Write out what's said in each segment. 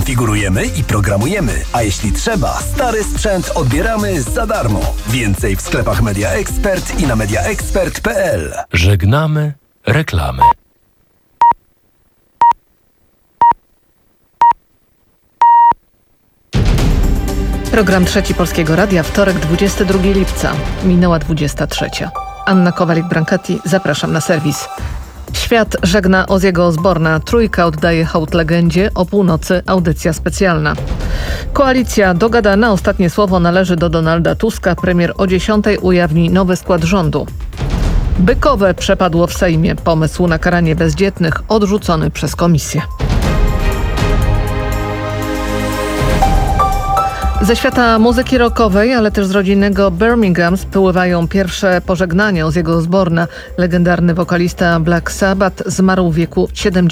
Figurujemy i programujemy, a jeśli trzeba, stary sprzęt odbieramy za darmo. Więcej w sklepach Media Expert i na mediaexpert.pl. Żegnamy reklamy. Program Trzeci Polskiego Radia, wtorek, 22 lipca. Minęła 23. Anna Kowalik-Brancati, zapraszam na serwis. Świat żegna Ozzy'ego Osbourna. Trójka oddaje hołd legendzie. O północy audycja specjalna. Koalicja dogadana. Ostatnie słowo należy do Donalda Tuska. Premier o 10 ujawni nowy skład rządu. Bykowe przepadło w Sejmie. Pomysł na karanie bezdzietnych odrzucony przez komisję. Ze świata muzyki rockowej, ale też z rodzinnego Birmingham spływają pierwsze pożegnania Ozzy'ego Osbourna. Legendarny wokalista Black Sabbath zmarł w wieku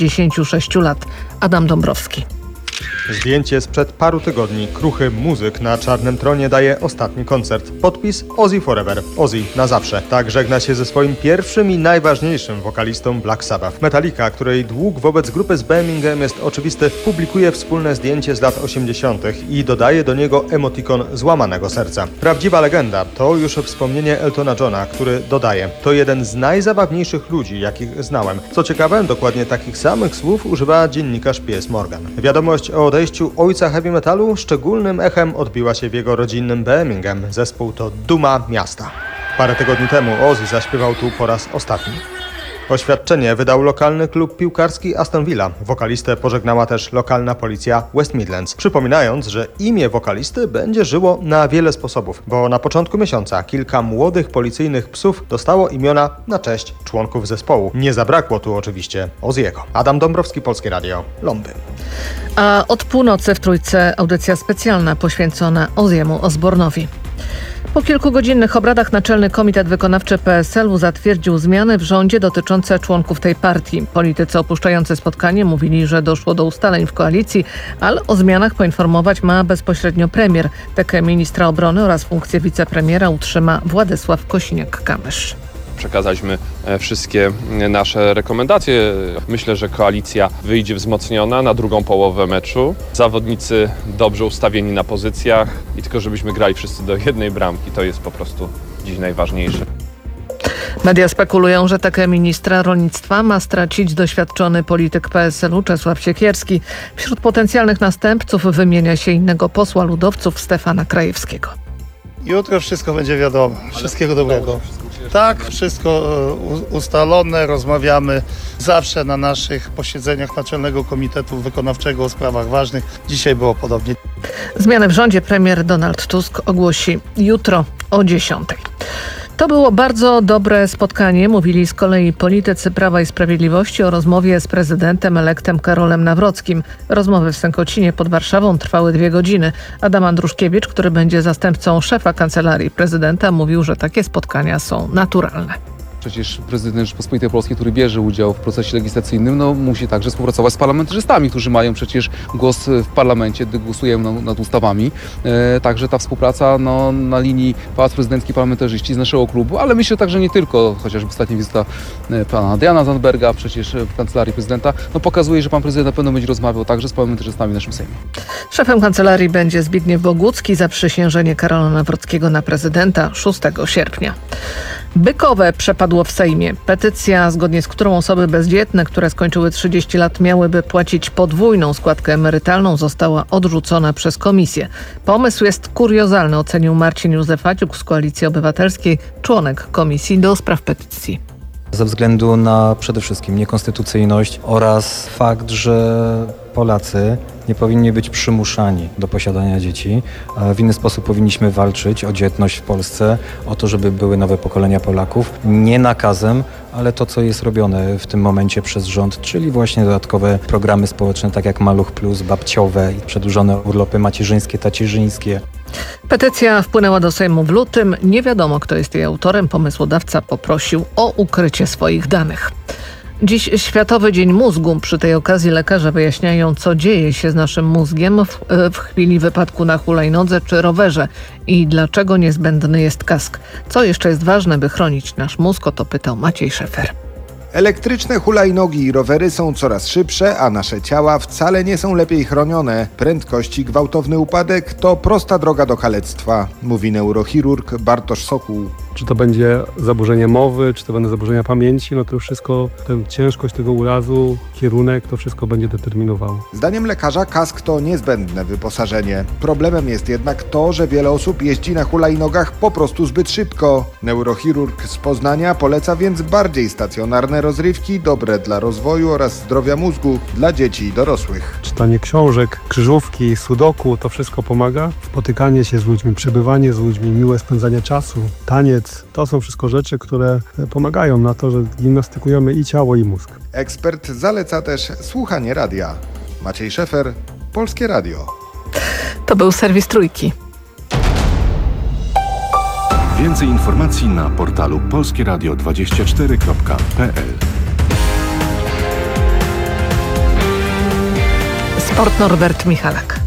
76 lat. Adam Dąbrowski. Zdjęcie sprzed paru tygodni. Kruchy muzyk na czarnym tronie daje ostatni koncert. Podpis Ozzy Forever. Ozzy na zawsze. Tak żegna się ze swoim pierwszym i najważniejszym wokalistą Black Sabbath. Metallica, której dług wobec grupy z Birmingham jest oczywisty, publikuje wspólne zdjęcie z lat 80. i dodaje do niego emotikon złamanego serca. Prawdziwa legenda to już wspomnienie Eltona Johna, który dodaje: to jeden z najzabawniejszych ludzi, jakich znałem. Co ciekawe, dokładnie takich samych słów używa dziennikarz Piers Morgan. Wiadomość o odejściu ojca heavy metalu szczególnym echem odbiła się w jego rodzinnym Birmingham. Zespół to duma miasta. Parę tygodni temu Ozzy zaśpiewał tu po raz ostatni. Oświadczenie wydał lokalny klub piłkarski Aston Villa. Wokalistę pożegnała też lokalna policja West Midlands, przypominając, że imię wokalisty będzie żyło na wiele sposobów, bo na początku miesiąca kilka młodych policyjnych psów dostało imiona na cześć członków zespołu. Nie zabrakło tu oczywiście Ozzy'ego. Adam Dąbrowski, Polskie Radio, Londyn. A od północy w Trójce audycja specjalna poświęcona Ozzy'emu Osbournowi. Po kilkugodzinnych obradach Naczelny Komitet Wykonawczy PSL-u zatwierdził zmiany w rządzie dotyczące członków tej partii. Politycy opuszczający spotkanie mówili, że doszło do ustaleń w koalicji, ale o zmianach poinformować ma bezpośrednio premier. Tekę ministra obrony oraz funkcję wicepremiera utrzyma Władysław Kosiniak-Kamysz. Przekazaliśmy wszystkie nasze rekomendacje. Myślę, że koalicja wyjdzie wzmocniona na drugą połowę meczu. Zawodnicy dobrze ustawieni na pozycjach i tylko żebyśmy grali wszyscy do jednej bramki. To jest po prostu dziś najważniejsze. Media spekulują, że tekę ministra rolnictwa ma stracić doświadczony polityk PSL-u Czesław Siekierski. Wśród potencjalnych następców wymienia się innego posła ludowców Stefana Krajewskiego. Jutro wszystko będzie wiadomo. Wszystkiego dobrego. Tak, wszystko ustalone, rozmawiamy zawsze na naszych posiedzeniach Naczelnego Komitetu Wykonawczego o sprawach ważnych. Dzisiaj było podobnie. Zmiany w rządzie premier Donald Tusk ogłosi jutro o 10:00. To było bardzo dobre spotkanie, mówili z kolei politycy Prawa i Sprawiedliwości o rozmowie z prezydentem elektem Karolem Nawrockim. Rozmowy w Sękocinie pod Warszawą trwały 2 godziny. Adam Andruszkiewicz, który będzie zastępcą szefa Kancelarii Prezydenta, mówił, że takie spotkania są naturalne. Przecież prezydent Rzeczypospolitej Polskiej, który bierze udział w procesie legislacyjnym, musi także współpracować z parlamentarzystami, którzy mają przecież głos w parlamencie, gdy głosujemy nad ustawami. Także ta współpraca na linii Pałac Prezydencki, parlamentarzyści z naszego klubu, ale myślę także nie tylko, chociażby ostatnia wizyta pana Adriana Zandberga przecież w Kancelarii Prezydenta, pokazuje, że pan prezydent na pewno będzie rozmawiał także z parlamentarzystami w naszym Sejmie. Szefem kancelarii będzie Zbigniew Bogucki. Zaprzysiężenie Karola Nawrockiego na prezydenta 6 sierpnia. Bykowe przepadło w Sejmie. Petycja, zgodnie z którą osoby bezdzietne, które skończyły 30 lat, miałyby płacić podwójną składkę emerytalną, została odrzucona przez komisję. Pomysł jest kuriozalny, ocenił Marcin Józefaciuk z Koalicji Obywatelskiej, członek Komisji do Spraw Petycji. Ze względu na przede wszystkim niekonstytucyjność oraz fakt, że Polacy nie powinni być przymuszani do posiadania dzieci. W inny sposób powinniśmy walczyć o dzietność w Polsce, o to, żeby były nowe pokolenia Polaków. Nie nakazem, ale to, co jest robione w tym momencie przez rząd, czyli właśnie dodatkowe programy społeczne, tak jak Maluch+, babciowe i przedłużone urlopy macierzyńskie, tacierzyńskie. Petycja wpłynęła do Sejmu w lutym. Nie wiadomo, kto jest jej autorem. Pomysłodawca poprosił o ukrycie swoich danych. Dziś Światowy Dzień Mózgu. Przy tej okazji lekarze wyjaśniają, co dzieje się z naszym mózgiem w chwili wypadku na hulajnodze czy rowerze i dlaczego niezbędny jest kask. Co jeszcze jest ważne, by chronić nasz mózg? O to pytał Maciej Szefer. Elektryczne hulajnogi i rowery są coraz szybsze, a nasze ciała wcale nie są lepiej chronione. Prędkość i gwałtowny upadek to prosta droga do kalectwa, mówi neurochirurg Bartosz Sokół. Czy to będzie zaburzenie mowy, czy to będą zaburzenia pamięci, to już wszystko, tę ciężkość tego urazu, kierunek, to wszystko będzie determinowało. Zdaniem lekarza kask to niezbędne wyposażenie. Problemem jest jednak to, że wiele osób jeździ na hulajnogach po prostu zbyt szybko. Neurochirurg z Poznania poleca więc bardziej stacjonarne rozrywki, dobre dla rozwoju oraz zdrowia mózgu dla dzieci i dorosłych. Czytanie książek, krzyżówki, sudoku, to wszystko pomaga. Spotykanie się z ludźmi, przebywanie z ludźmi, miłe spędzanie czasu, taniec, to są wszystko rzeczy, które pomagają na to, że gimnastykujemy i ciało, i mózg. Ekspert zaleca też słuchanie radia. Maciej Szefer, Polskie Radio. To był serwis Trójki. Więcej informacji na portalu polskieradio24.pl. Sport Norbert Michalak.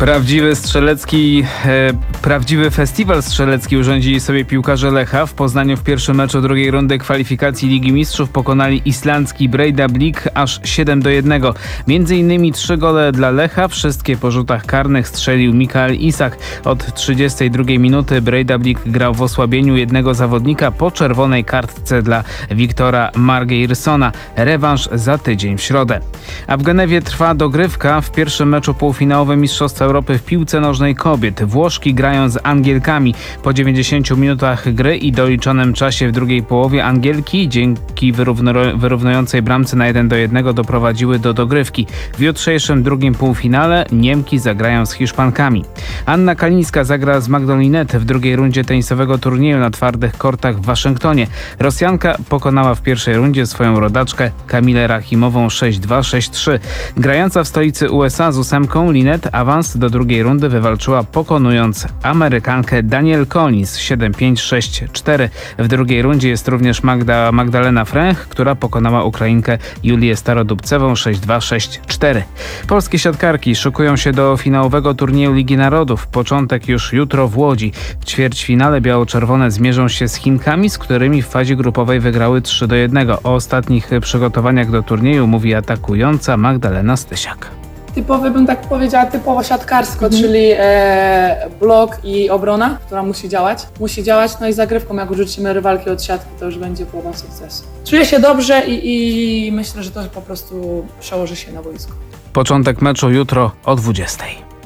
Prawdziwy festiwal strzelecki urządzili sobie piłkarze Lecha. W Poznaniu w pierwszym meczu drugiej rundy kwalifikacji Ligi Mistrzów pokonali islandzki Breiðablik aż 7-1. Między innymi 3 gole dla Lecha, wszystkie po rzutach karnych strzelił Mikael Isak. Od 32 minuty Breiðablik grał w osłabieniu jednego zawodnika po czerwonej kartce dla Wiktora Margeirsona. Rewanż za tydzień w środę. A w Genewie trwa dogrywka w pierwszym meczu półfinałowym Mistrzostw Europy w piłce nożnej kobiet. Włoszki grają z Angielkami. Po 90 minutach gry i doliczonym czasie w drugiej połowie Angielki dzięki wyrównującej bramce na 1-1 doprowadziły do dogrywki. W jutrzejszym drugim półfinale Niemki zagrają z Hiszpankami. Anna Kalińska zagra z Magdą Linette w drugiej rundzie tenisowego turnieju na twardych kortach w Waszyngtonie. Rosjanka pokonała w pierwszej rundzie swoją rodaczkę Kamilę Rachimową 6-2, 6-3. Grająca w stolicy USA z ósemką Linette awans do drugiej rundy wywalczyła pokonując Amerykankę Danielle Collins 7-5, 6-4. W drugiej rundzie jest również Magdalena Fręch, która pokonała Ukrainkę Julię Starodubcewą 6-2, 6-4. Polskie siatkarki szykują się do finałowego turnieju Ligi Narodów. Początek już jutro w Łodzi. W ćwierćfinale biało-czerwone zmierzą się z Chinkami, z którymi w fazie grupowej wygrały 3-1. O ostatnich przygotowaniach do turnieju mówi atakująca Magdalena Stysiak. Typowy, bym tak powiedziała, typowo siatkarsko, czyli blok i obrona, która musi działać. No i zagrywką, jak urzucimy rywalki od siatki, to już będzie połowa sukcesu. Czuję się dobrze i myślę, że to po prostu przełoży się na boisku. Początek meczu jutro o 20:00.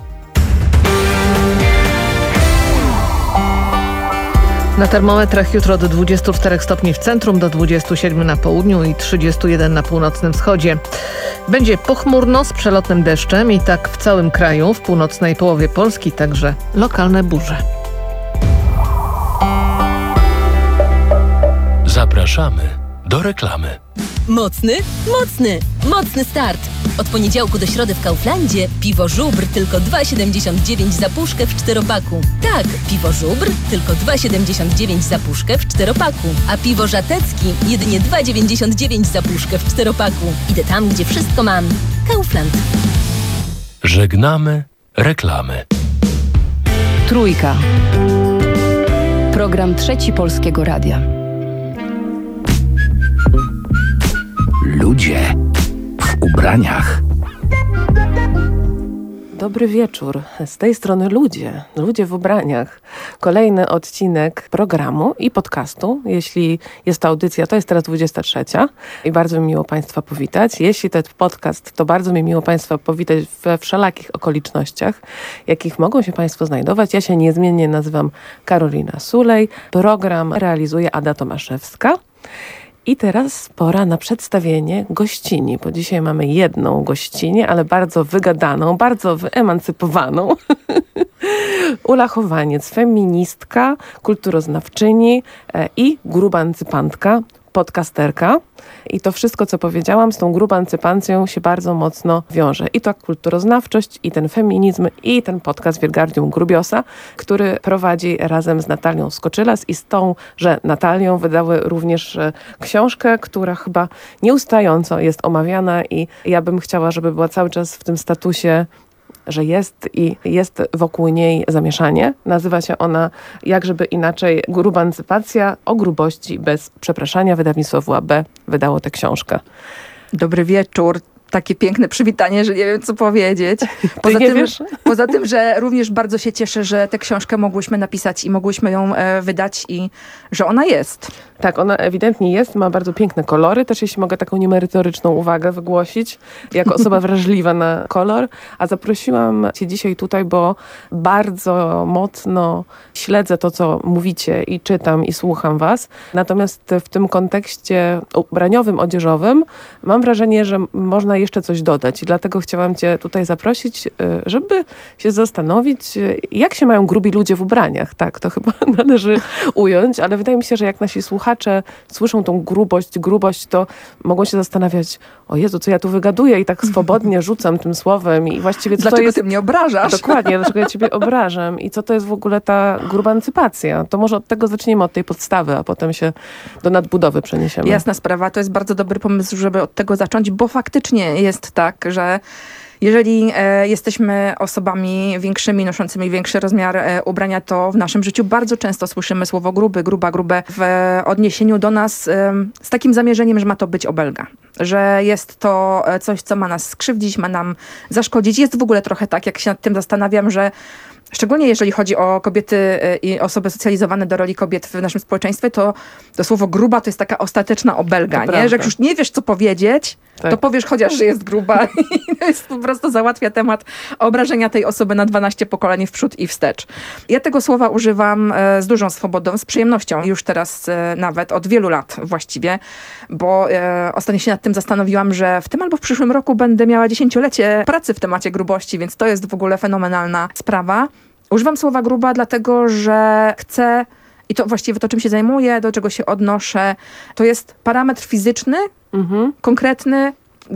Na termometrach jutro do 24 stopni w centrum, do 27 na południu i 31 na północnym wschodzie. Będzie pochmurno z przelotnym deszczem i tak w całym kraju, w północnej połowie Polski także lokalne burze. Zapraszamy do reklamy. Mocny start! Od poniedziałku do środy w Kauflandzie piwo Żubr tylko 2,79 za puszkę w 4-paku. Tak, piwo Żubr tylko 2,79 za puszkę w 4-paku. A piwo Żatecki jedynie 2,99 za puszkę w 4-paku. Idę tam, gdzie wszystko mam. Kaufland. Żegnamy reklamy. Trójka. Program Trzeci Polskiego Radia. Ludzie w ubraniach. Dobry wieczór. Z tej strony ludzie w ubraniach. Kolejny odcinek programu i podcastu. Jeśli jest to audycja, to jest teraz 23. I bardzo mi miło Państwa powitać. Jeśli to jest podcast, to bardzo mi miło Państwa powitać we wszelakich okolicznościach, jakich mogą się Państwo znajdować. Ja się niezmiennie nazywam Karolina Sulej. Program realizuje Ada Tomaszewska. I teraz pora na przedstawienie gościni, bo dzisiaj mamy jedną gościnę, ale bardzo wygadaną, bardzo wyemancypowaną. Ula Chowaniec, feministka, kulturoznawczyni i grubancypantka, podcasterka. I to wszystko, co powiedziałam, z tą grubancypancją się bardzo mocno wiąże. I ta kulturoznawczość, i ten feminizm, i ten podcast Wirgardium Grubiosa, który prowadzi razem z Natalią Skoczylas i z tą, że Natalią wydały również książkę, która chyba nieustająco jest omawiana i ja bym chciała, żeby była cały czas w tym statusie że jest i jest wokół niej zamieszanie. Nazywa się ona, jakżeby inaczej, Grubancypacja o grubości bez przepraszania. Wydawnictwo WAB wydało tę książkę. Dobry wieczór. Takie piękne przywitanie, że nie wiem, co powiedzieć. Poza tym, że również bardzo się cieszę, że tę książkę mogłyśmy napisać i mogłyśmy ją wydać i że ona jest. Tak, ona ewidentnie jest, ma bardzo piękne kolory. Też jeśli mogę taką niemerytoryczną uwagę wygłosić, jako osoba wrażliwa na kolor. A zaprosiłam cię dzisiaj tutaj, bo bardzo mocno śledzę to, co mówicie i czytam i słucham was. Natomiast w tym kontekście ubraniowym, odzieżowym mam wrażenie, że można jeszcze coś dodać. I dlatego chciałam cię tutaj zaprosić, żeby się zastanowić, jak się mają grubi ludzie w ubraniach. Tak, to chyba należy ująć, ale wydaje mi się, że jak nasi słuchacze słyszą tą grubość, to mogą się zastanawiać, o Jezu, co ja tu wygaduję i tak swobodnie rzucam tym słowem i właściwie co dlaczego to jest... ty mnie obrażasz? Dokładnie, dlaczego ja ciebie obrażam i co to jest w ogóle ta grubancypacja. To może od tego zaczniemy, od tej podstawy, a potem się do nadbudowy przeniesiemy. Jasna sprawa, to jest bardzo dobry pomysł, żeby od tego zacząć, bo faktycznie jest tak, że jeżeli jesteśmy osobami większymi, noszącymi większy rozmiar ubrania, to w naszym życiu bardzo często słyszymy słowo gruby, grube w odniesieniu do nas z takim zamierzeniem, że ma to być obelga. Że jest to coś, co ma nas skrzywdzić, ma nam zaszkodzić. Jest w ogóle trochę tak, jak się nad tym zastanawiam, że szczególnie jeżeli chodzi o kobiety i osoby socjalizowane do roli kobiet w naszym społeczeństwie, to słowo gruba to jest taka ostateczna obelga, nie? Że jak już nie wiesz, co powiedzieć, to powiesz chociaż, że jest gruba i to jest po prostu załatwia temat obrażenia tej osoby na 12 pokoleń w przód i wstecz. Ja tego słowa używam z dużą swobodą, z przyjemnością już teraz nawet od wielu lat właściwie, bo ostatnio się nad tym zastanowiłam, że w tym albo w przyszłym roku będę miała 10-lecie pracy w temacie grubości, więc to jest w ogóle fenomenalna sprawa. Używam słowa gruba dlatego, że chcę, i to właściwie to, czym się zajmuję, do czego się odnoszę, to jest parametr fizyczny, konkretny,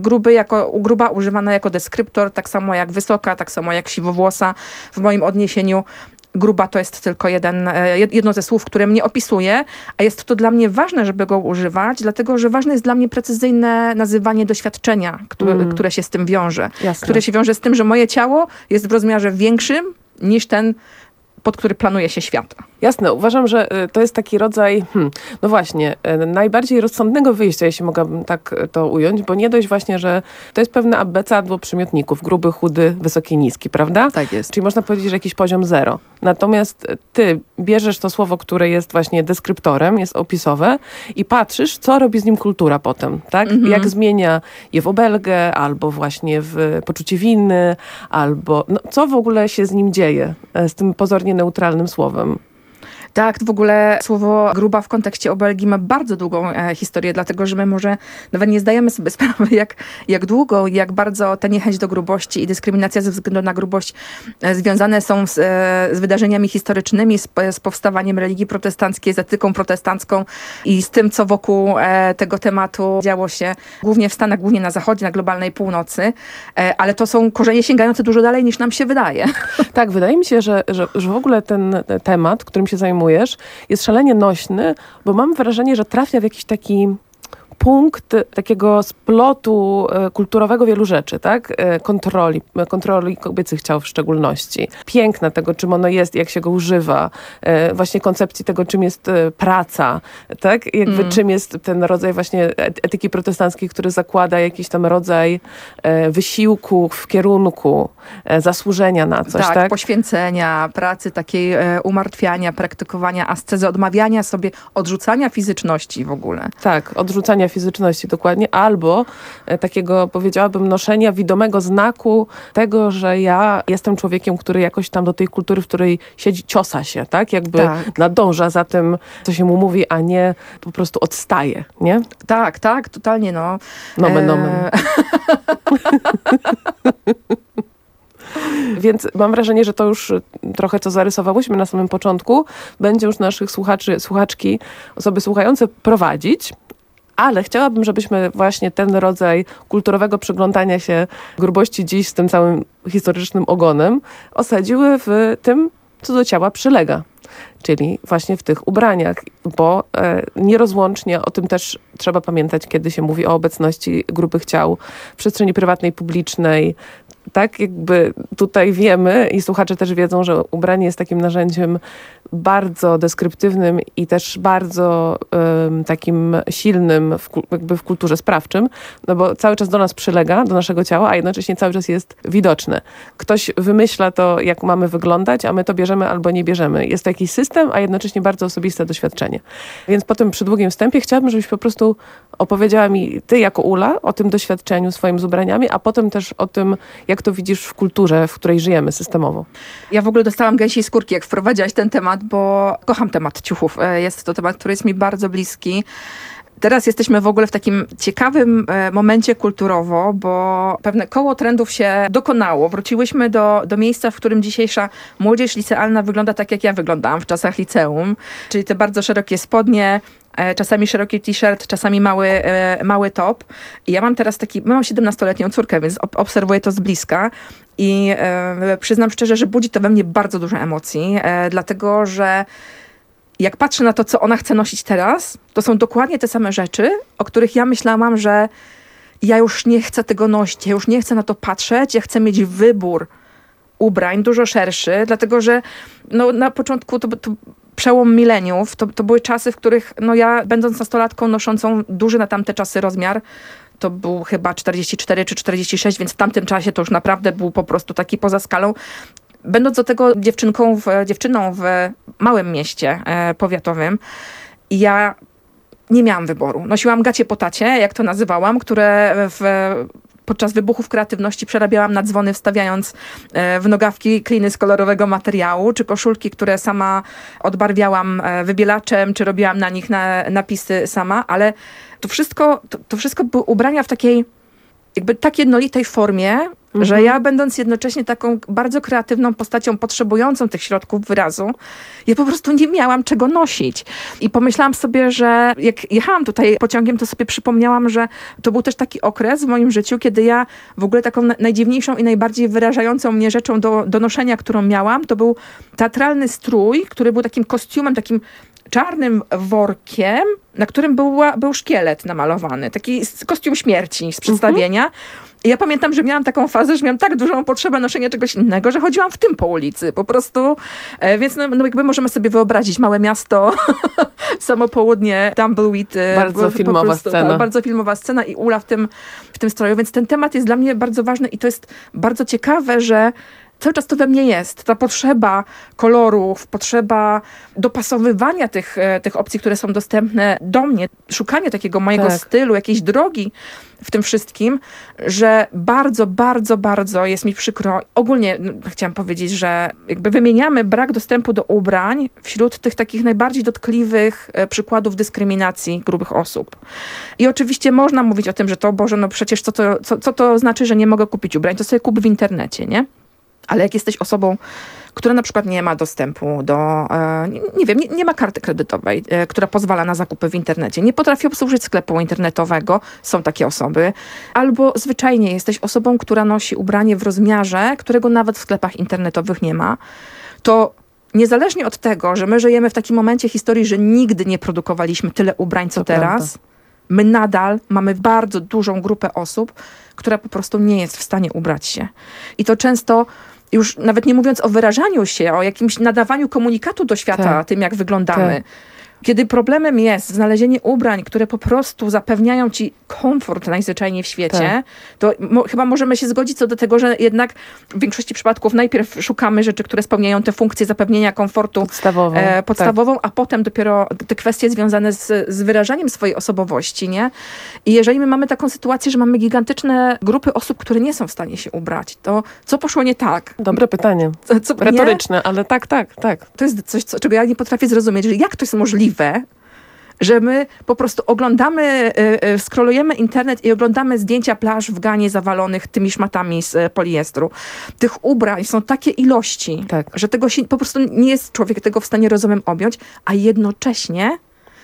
gruba używana jako deskryptor, tak samo jak wysoka, tak samo jak siwowłosa. W moim odniesieniu gruba to jest tylko jedno ze słów, które mnie opisuje, a jest to dla mnie ważne, żeby go używać, dlatego że ważne jest dla mnie precyzyjne nazywanie doświadczenia, które się z tym wiąże. Jasne. Które się wiąże z tym, że moje ciało jest w rozmiarze większym niż ten, pod który planuje się świat. Jasne, uważam, że to jest taki rodzaj, no właśnie, najbardziej rozsądnego wyjścia, jeśli mogłabym tak to ująć, bo nie dość właśnie, że to jest pewne abecadło przymiotników, gruby, chudy, wysoki, niski, prawda? Tak jest. Czyli można powiedzieć, że jakiś poziom 0. Natomiast ty bierzesz to słowo, które jest właśnie deskryptorem, jest opisowe i patrzysz, co robi z nim kultura potem, tak? Jak zmienia je w obelgę, albo właśnie w poczucie winy, albo co w ogóle się z nim dzieje, z tym pozornie neutralnym słowem. Tak, w ogóle słowo gruba w kontekście obelgi ma bardzo długą historię, dlatego że my może nawet nie zdajemy sobie sprawy, jak długo i jak bardzo ta niechęć do grubości i dyskryminacja ze względu na grubość związane są z wydarzeniami historycznymi, z powstawaniem religii protestanckiej, z etyką protestancką i z tym, co wokół tego tematu działo się głównie w Stanach, głównie na zachodzie, na globalnej północy, ale to są korzenie sięgające dużo dalej niż nam się wydaje. Tak, wydaje mi się, że w ogóle ten temat, którym się zajmujesz, jest szalenie nośny, bo mam wrażenie, że trafia w jakiś taki punkt takiego splotu kulturowego wielu rzeczy, tak? Kontroli kobiecych ciał w szczególności. Piękna tego, czym ono jest, jak się go używa. Właśnie koncepcji tego, czym jest praca, tak? Jakby czym jest ten rodzaj właśnie etyki protestanckiej, który zakłada jakiś tam rodzaj wysiłku w kierunku zasłużenia na coś, tak? Poświęcenia, pracy takiej umartwiania, praktykowania ascezy, odmawiania sobie, odrzucania fizyczności w ogóle. Tak, odrzucania fizyczności dokładnie, albo takiego, powiedziałabym, noszenia widomego znaku tego, że ja jestem człowiekiem, który jakoś tam do tej kultury, w której siedzi, ciosa się, tak? Jakby nadąża za tym, co się mu mówi, a nie po prostu odstaje, nie? Tak, totalnie, no. Nomen. Więc mam wrażenie, że to już trochę, co zarysowałyśmy na samym początku, będzie już naszych słuchaczy, słuchaczki, osoby słuchające prowadzić. Ale chciałabym, żebyśmy właśnie ten rodzaj kulturowego przyglądania się grubości dziś z tym całym historycznym ogonem osadziły w tym, co do ciała przylega. Czyli właśnie w tych ubraniach, bo nierozłącznie o tym też trzeba pamiętać, kiedy się mówi o obecności grubych ciał w przestrzeni prywatnej, publicznej. tak jakby tutaj wiemy i słuchacze też wiedzą, że ubranie jest takim narzędziem bardzo deskryptywnym i też bardzo takim silnym jakby w kulturze sprawczym, no bo cały czas do nas przylega, do naszego ciała, a jednocześnie cały czas jest widoczne. Ktoś wymyśla to, jak mamy wyglądać, a my to bierzemy albo nie bierzemy. Jest to jakiś system, a jednocześnie bardzo osobiste doświadczenie. Więc po tym przydługim wstępie chciałabym, żebyś po prostu opowiedziała mi, ty jako Ula, o tym doświadczeniu swoim z ubraniami, a potem też o tym, jak to widzisz w kulturze, w której żyjemy systemowo. Ja w ogóle dostałam gęsiej skórki, jak wprowadziłaś ten temat, bo kocham temat ciuchów. Jest to temat, który jest mi bardzo bliski. Teraz jesteśmy w ogóle w takim ciekawym momencie kulturowo, bo pewne koło trendów się dokonało. Wróciłyśmy do miejsca, w którym dzisiejsza młodzież licealna wygląda tak, jak ja wyglądałam w czasach liceum. Czyli te bardzo szerokie spodnie, czasami szeroki t-shirt, czasami mały top. I ja mam teraz mam 17-letnią córkę, więc obserwuję to z bliska. I przyznam szczerze, że budzi to we mnie bardzo dużo emocji, dlatego że jak patrzę na to, co ona chce nosić teraz, to są dokładnie te same rzeczy, o których ja myślałam, że ja już nie chcę tego nosić, ja już nie chcę na to patrzeć, ja chcę mieć wybór ubrań dużo szerszy, dlatego że na początku to przełom mileniów, to były czasy, w których ja, będąc nastolatką noszącą duży na tamte czasy rozmiar, to był chyba 44 czy 46, więc w tamtym czasie to już naprawdę był po prostu taki poza skalą. Będąc do tego dziewczyną w małym mieście powiatowym, ja nie miałam wyboru. Nosiłam gacie po tacie, jak to nazywałam, które podczas wybuchów kreatywności przerabiałam na dzwony, wstawiając w nogawki kliny z kolorowego materiału, czy koszulki, które sama odbarwiałam wybielaczem, czy robiłam na nich napisy sama, ale to wszystko były ubrania w takiej jakby tak jednolitej formie, że ja będąc jednocześnie taką bardzo kreatywną postacią potrzebującą tych środków wyrazu, ja po prostu nie miałam czego nosić. I pomyślałam sobie, że jak jechałam tutaj pociągiem, to sobie przypomniałam, że to był też taki okres w moim życiu, kiedy ja w ogóle taką najdziwniejszą i najbardziej wyrażającą mnie rzeczą do noszenia, którą miałam, to był teatralny strój, który był takim kostiumem, takim czarnym workiem, na którym był szkielet namalowany. Taki kostium śmierci z przedstawienia. I ja pamiętam, że miałam taką fazę, że miałam tak dużą potrzebę noszenia czegoś innego, że chodziłam w tym po ulicy. Po prostu. Więc jakby możemy sobie wyobrazić małe miasto, samo południe, Tumbleweed. Bardzo filmowa scena. Bardzo filmowa scena i Ula w tym stroju. Więc ten temat jest dla mnie bardzo ważny i to jest bardzo ciekawe, że cały czas to we mnie jest. Ta potrzeba kolorów, potrzeba dopasowywania tych opcji, które są dostępne do mnie, szukanie takiego mojego stylu, jakiejś drogi w tym wszystkim, że bardzo, bardzo, bardzo jest mi przykro. Ogólnie chciałam powiedzieć, że jakby wymieniamy brak dostępu do ubrań wśród tych takich najbardziej dotkliwych przykładów dyskryminacji grubych osób. I oczywiście można mówić o tym, że Boże, przecież co to znaczy, że nie mogę kupić ubrań? To sobie kup w internecie, nie? Ale jak jesteś osobą, która na przykład nie ma dostępu do, nie ma karty kredytowej, która pozwala na zakupy w internecie, nie potrafi obsłużyć sklepu internetowego, są takie osoby, albo zwyczajnie jesteś osobą, która nosi ubranie w rozmiarze, którego nawet w sklepach internetowych nie ma, to niezależnie od tego, że my żyjemy w takim momencie historii, że nigdy nie produkowaliśmy tyle ubrań, co teraz, my nadal mamy bardzo dużą grupę osób, która po prostu nie jest w stanie ubrać się. I to często, już nawet nie mówiąc o wyrażaniu się, o jakimś nadawaniu komunikatu do świata, tym jak wyglądamy. Kiedy problemem jest znalezienie ubrań, które po prostu zapewniają ci komfort najzwyczajniej w świecie, to chyba możemy się zgodzić co do tego, że jednak w większości przypadków najpierw szukamy rzeczy, które spełniają te funkcje zapewnienia komfortu podstawową, a potem dopiero te kwestie związane z wyrażaniem swojej osobowości, nie? I jeżeli my mamy taką sytuację, że mamy gigantyczne grupy osób, które nie są w stanie się ubrać, to co poszło nie tak? Dobre pytanie. Retoryczne, ale tak. To jest coś, czego ja nie potrafię zrozumieć, że jak to jest możliwe, że my po prostu oglądamy, scrollujemy internet i oglądamy zdjęcia plaż w Ganie zawalonych tymi szmatami z poliestru. Tych ubrań są takie ilości, że tego się po prostu nie jest człowiek tego w stanie rozumem objąć, a jednocześnie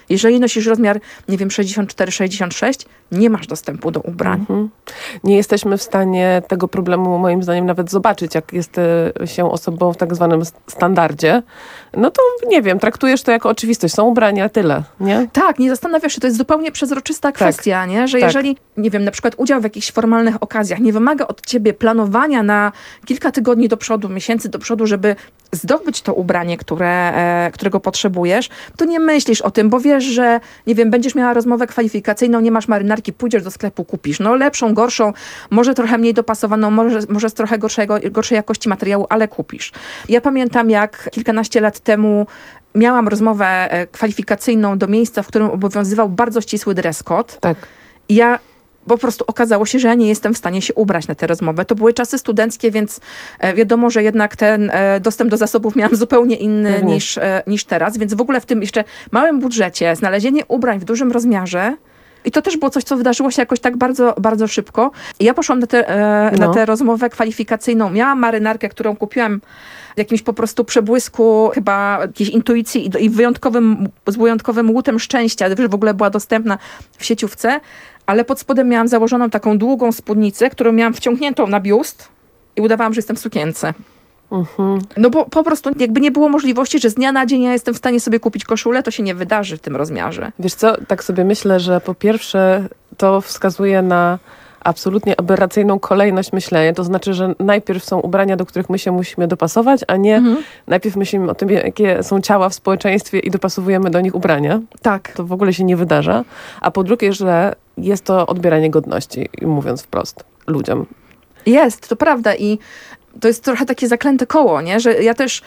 Jeżeli nosisz rozmiar, nie wiem, 64, 66, nie masz dostępu do ubrań. Nie jesteśmy w stanie tego problemu, moim zdaniem, nawet zobaczyć, jak jest się osobą w tak zwanym standardzie. No to nie wiem, traktujesz to jako oczywistość. Są ubrania, tyle, nie? Tak, nie zastanawiasz się, to jest zupełnie przezroczysta kwestia, nie? Że jeżeli, nie wiem, na przykład udział w jakichś formalnych okazjach nie wymaga od ciebie planowania na kilka tygodni do przodu, miesięcy do przodu, żeby zdobyć to ubranie, którego potrzebujesz, to nie myślisz o tym, bo wiesz, że, nie wiem, będziesz miała rozmowę kwalifikacyjną, nie masz marynarki, pójdziesz do sklepu, kupisz. No lepszą, gorszą, może trochę mniej dopasowaną, może z trochę gorszej jakości materiału, ale kupisz. Ja pamiętam, jak kilkanaście lat temu miałam rozmowę kwalifikacyjną do miejsca, w którym obowiązywał bardzo ścisły dress code. Tak. I ja po prostu okazało się, że ja nie jestem w stanie się ubrać na tę rozmowę. To były czasy studenckie, więc wiadomo, że jednak ten dostęp do zasobów miałam zupełnie inny niż teraz. Więc w ogóle w tym jeszcze małym budżecie znalezienie ubrań w dużym rozmiarze, i to też było coś, co wydarzyło się jakoś tak bardzo, bardzo szybko. I ja poszłam na tę rozmowę kwalifikacyjną. Miałam marynarkę, którą kupiłam w jakimś po prostu przebłysku chyba jakiejś intuicji i z wyjątkowym łutem szczęścia, że w ogóle była dostępna w sieciówce. Ale pod spodem miałam założoną taką długą spódnicę, którą miałam wciągniętą na biust i udawałam, że jestem w sukience. No bo po prostu jakby nie było możliwości, że z dnia na dzień ja jestem w stanie sobie kupić koszulę, to się nie wydarzy w tym rozmiarze. Wiesz co, tak sobie myślę, że po pierwsze to wskazuje na absolutnie aberracyjną kolejność myślenia. To znaczy, że najpierw są ubrania, do których my się musimy dopasować, a nie najpierw myślimy o tym, jakie są ciała w społeczeństwie i dopasowujemy do nich ubrania. Tak. To w ogóle się nie wydarza. A po drugie, że jest to odbieranie godności, mówiąc wprost, ludziom. Jest, to prawda i to jest trochę takie zaklęte koło, nie? Że ja też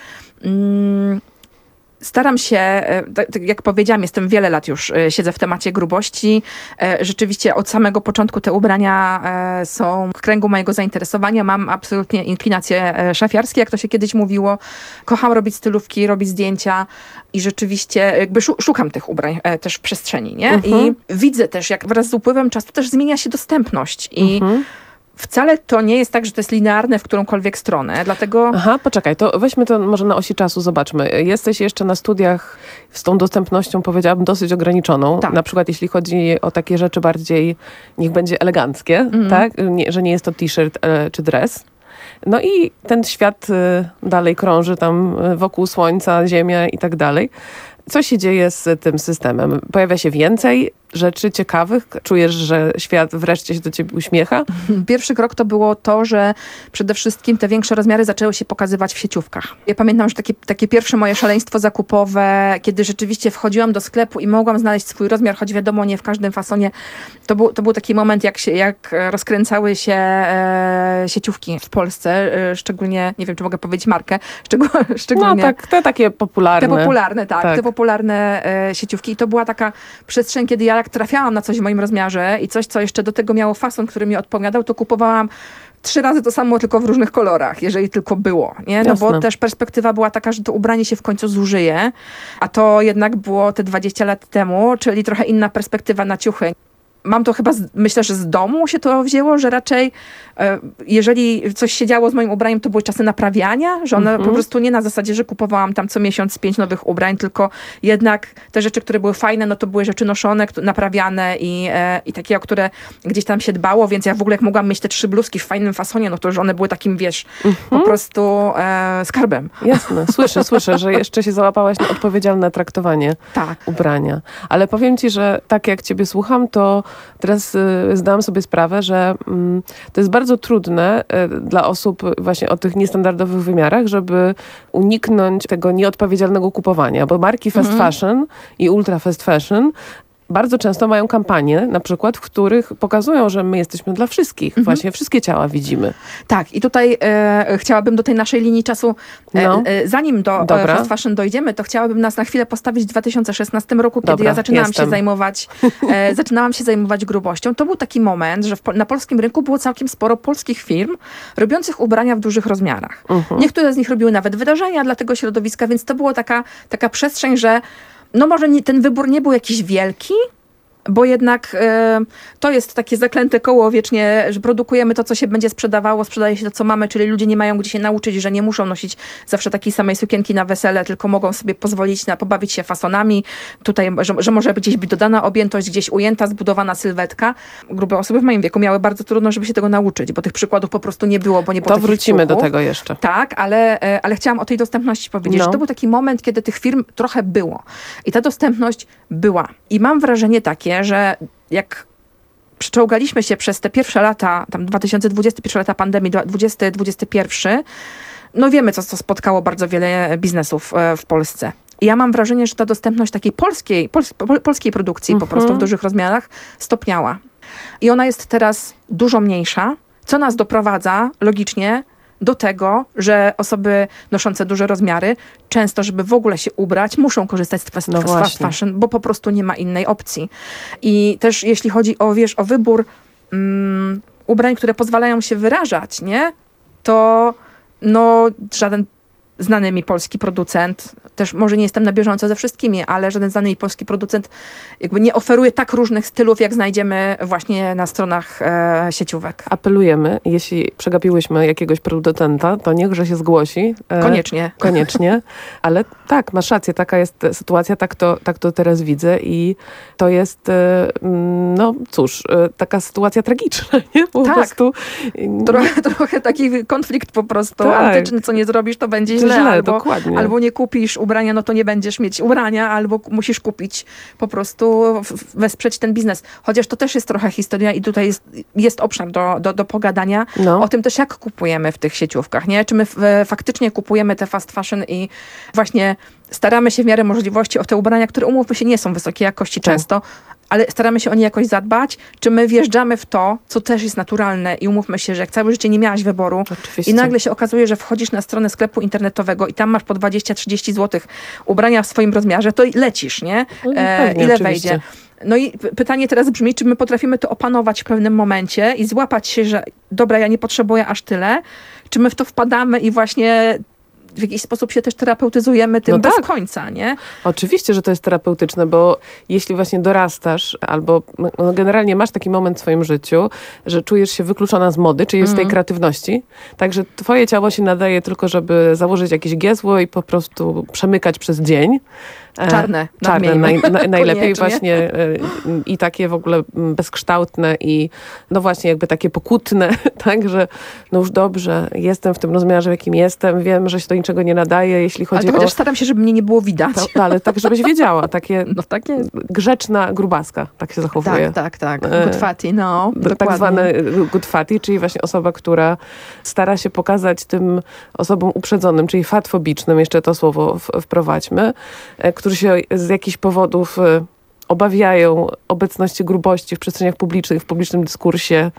staram się, tak jak powiedziałam, jestem wiele lat już, siedzę w temacie grubości. Rzeczywiście od samego początku te ubrania są w kręgu mojego zainteresowania. Mam absolutnie inklinacje szafiarskie, jak to się kiedyś mówiło. Kocham robić stylówki, robić zdjęcia i rzeczywiście jakby szukam tych ubrań też w przestrzeni, nie? I widzę też, jak wraz z upływem czasu też zmienia się dostępność i wcale to nie jest tak, że to jest linearne w którąkolwiek stronę, dlatego... Aha, poczekaj, to weźmy to może na osi czasu, zobaczmy. Jesteś jeszcze na studiach z tą dostępnością, powiedziałabym, dosyć ograniczoną. Tak. Na przykład jeśli chodzi o takie rzeczy bardziej, niech będzie eleganckie, tak? Że nie jest to t-shirt czy dres. No i ten świat dalej krąży tam wokół Słońca, Ziemia i tak dalej. Co się dzieje z tym systemem? Pojawia się więcej rzeczy ciekawych? Czujesz, że świat wreszcie się do ciebie uśmiecha? Pierwszy krok to było to, że przede wszystkim te większe rozmiary zaczęły się pokazywać w sieciówkach. Ja pamiętam, że takie pierwsze moje szaleństwo zakupowe, kiedy rzeczywiście wchodziłam do sklepu i mogłam znaleźć swój rozmiar, choć wiadomo, nie w każdym fasonie. To był taki moment, jak rozkręcały się sieciówki w Polsce, szczególnie, nie wiem, czy mogę powiedzieć markę, szczególnie... No tak, te takie popularne. Te popularne, tak. Te popularne sieciówki. I to była taka przestrzeń, kiedy ja jak trafiałam na coś w moim rozmiarze i coś, co jeszcze do tego miało fason, który mi odpowiadał, to kupowałam 3 razy to samo, tylko w różnych kolorach, jeżeli tylko było. Nie? No bo też perspektywa była taka, że to ubranie się w końcu zużyje, a to jednak było te 20 lat temu, czyli trochę inna perspektywa na ciuchy. Mam to chyba, myślę, że z domu się to wzięło, że raczej jeżeli coś się działo z moim ubraniem, to były czasy naprawiania, że one po prostu nie na zasadzie, że kupowałam tam co miesiąc 5 nowych ubrań, tylko jednak te rzeczy, które były fajne, no to były rzeczy noszone, naprawiane i takie, o które gdzieś tam się dbało, więc ja w ogóle jak mogłam mieć te 3 bluzki w fajnym fasonie, no to że one były takim, wiesz, po prostu skarbem. Jasne, słyszę, że jeszcze się załapałaś na odpowiedzialne traktowanie ubrania. Ale powiem ci, że tak jak ciebie słucham, to teraz zdałam sobie sprawę, że to jest bardzo trudne dla osób właśnie o tych niestandardowych wymiarach, żeby uniknąć tego nieodpowiedzialnego kupowania, bo marki fast fashion i ultra fast fashion bardzo często mają kampanie, na przykład, w których pokazują, że my jesteśmy dla wszystkich. Właśnie wszystkie ciała widzimy. Tak, i tutaj chciałabym do tej naszej linii czasu, zanim do fast fashion dojdziemy, to chciałabym nas na chwilę postawić w 2016 roku, kiedy ja zaczynałam się zajmować grubością. To był taki moment, że na polskim rynku było całkiem sporo polskich firm robiących ubrania w dużych rozmiarach. Niektóre z nich robiły nawet wydarzenia dla tego środowiska, więc to była taka przestrzeń, że no może ten wybór nie był jakiś wielki, bo jednak to jest takie zaklęte koło wiecznie, że produkujemy to, co się będzie sprzedawało, sprzedaje się to, co mamy, czyli ludzie nie mają gdzie się nauczyć, że nie muszą nosić zawsze takiej samej sukienki na wesele, tylko mogą sobie pozwolić na pobawić się fasonami. Tutaj, że może gdzieś być dodana objętość, gdzieś ujęta, zbudowana sylwetka. Grube osoby w moim wieku miały bardzo trudno, żeby się tego nauczyć, bo tych przykładów po prostu nie było, bo nie było To wrócimy do tego jeszcze. Tak, ale chciałam o tej dostępności powiedzieć, że to był taki moment, kiedy tych firm trochę było. I ta dostępność była. I mam wrażenie takie, że jak przyczołgaliśmy się przez te pierwsze lata, tam 2020, pierwsze lata pandemii, 2021, no wiemy, co spotkało bardzo wiele biznesów w Polsce. I ja mam wrażenie, że ta dostępność takiej polskiej produkcji po prostu w dużych rozmiarach stopniała. I ona jest teraz dużo mniejsza, co nas doprowadza logicznie do tego, że osoby noszące duże rozmiary często, żeby w ogóle się ubrać, muszą korzystać z fast fashion, bo po prostu nie ma innej opcji. I też jeśli chodzi o wybór ubrań, które pozwalają się wyrażać, nie? To żaden znany mi polski producent, też może nie jestem na bieżąco ze wszystkimi, ale żaden znany mi polski producent jakby nie oferuje tak różnych stylów, jak znajdziemy właśnie na stronach sieciówek. Apelujemy, jeśli przegapiłyśmy jakiegoś producenta, to niechże się zgłosi. Koniecznie. Koniecznie. Ale tak, masz rację, taka jest sytuacja, tak to teraz widzę i to jest, taka sytuacja tragiczna, nie? Po prostu. Trochę taki konflikt po prostu antyczny, co nie zrobisz, to będzie źle. Albo nie kupisz ubrania, no to nie będziesz mieć ubrania, albo musisz kupić po prostu, wesprzeć ten biznes. Chociaż to też jest trochę historia i tutaj jest obszar do pogadania o tym też, jak kupujemy w tych sieciówkach, nie? Czy my faktycznie kupujemy te fast fashion i właśnie staramy się w miarę możliwości o te ubrania, które umówmy się nie są wysokiej jakości często, ale staramy się o nie jakoś zadbać, czy my wjeżdżamy w to, co też jest naturalne i umówmy się, że jak całe życie nie miałaś wyboru i nagle się okazuje, że wchodzisz na stronę sklepu internetowego i tam masz po 20-30 zł ubrania w swoim rozmiarze, to lecisz, nie? Pewnie, ile oczywiście. wejdzie. No i pytanie teraz brzmi, czy my potrafimy to opanować w pewnym momencie i złapać się, że dobra, ja nie potrzebuję aż tyle, czy my w to wpadamy i właśnie w jakiś sposób się też terapeutyzujemy tym bez końca, nie? Oczywiście, że to jest terapeutyczne, bo jeśli właśnie dorastasz albo generalnie masz taki moment w swoim życiu, że czujesz się wykluczona z mody, czyli z tej kreatywności, także twoje ciało się nadaje tylko, żeby założyć jakieś giezło i po prostu przemykać przez dzień. Czarne najlepiej właśnie i takie w ogóle bezkształtne i no właśnie jakby takie pokutne, tak, że no już dobrze, jestem w tym rozmiarze, w jakim jestem, wiem, że się do niczego nie nadaje, jeśli chodzi ale to chociaż staram się, żeby mnie nie było widać. Ale tak, żebyś wiedziała, takie grzeczna grubaska, tak się zachowuje. Tak. Good fatty, dokładnie. Tak zwane good fatty, czyli właśnie osoba, która stara się pokazać tym osobom uprzedzonym, czyli fatfobicznym, jeszcze to słowo wprowadźmy, którzy się z jakichś powodów obawiają obecności grubości w przestrzeniach publicznych, w publicznym dyskursie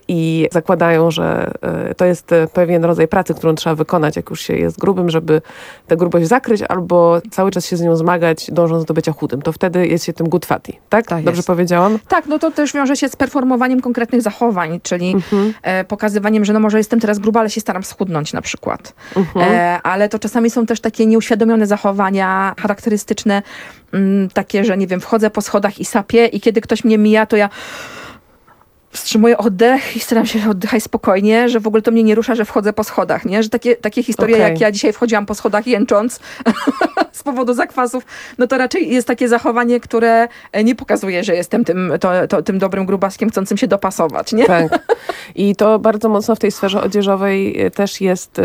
i zakładają, że to jest pewien rodzaj pracy, którą trzeba wykonać, jak już się jest grubym, żeby tę grubość zakryć albo cały czas się z nią zmagać, dążąc do bycia chudym. To wtedy jest się tym good fatty. Tak? Dobrze powiedziałam? Tak, no to też wiąże się z performowaniem konkretnych zachowań, czyli pokazywaniem, że no może jestem teraz gruba, ale się staram schudnąć na przykład. Ale to czasami są też takie nieuświadomione zachowania charakterystyczne, takie, że nie wiem, wchodzę po schodach i sapię i kiedy ktoś mnie mija, to ja wstrzymuję oddech i staram się oddychać spokojnie, że w ogóle to mnie nie rusza, że wchodzę po schodach, nie? Że takie historie, jak ja dzisiaj wchodziłam po schodach jęcząc z powodu zakwasów, no to raczej jest takie zachowanie, które nie pokazuje, że jestem tym dobrym grubaskiem chcącym się dopasować, nie? Tak. I to bardzo mocno w tej sferze odzieżowej też jest,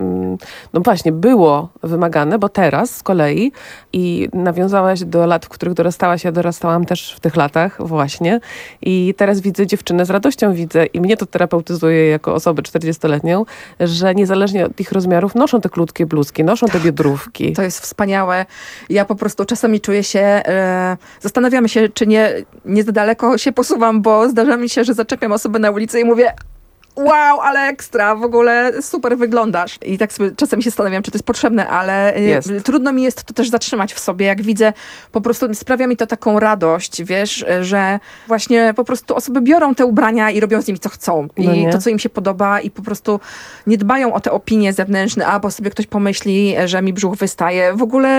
no właśnie, było wymagane, bo teraz z kolei i nawiązałaś do lat, w których dorastałaś, ja dorastałam też w tych latach właśnie i teraz widzę dziewczyny, z radością widzę i mnie to terapeutyzuje jako osobę 40-letnią, że niezależnie od ich rozmiarów noszą te krótkie bluzki, noszą te biodrówki. To jest wspaniałe. Ja po prostu czasami czuję się, zastanawiam się, czy nie za daleko się posuwam, bo zdarza mi się, że zaczepiam osobę na ulicy i mówię: wow, ale ekstra, w ogóle super wyglądasz. I tak sobie czasem się zastanawiam, czy to jest potrzebne, ale trudno mi jest to też zatrzymać w sobie. Jak widzę, po prostu sprawia mi to taką radość, wiesz, że właśnie po prostu osoby biorą te ubrania i robią z nimi co chcą. I to, co im się podoba i po prostu nie dbają o te opinie zewnętrzne, bo sobie ktoś pomyśli, że mi brzuch wystaje. W ogóle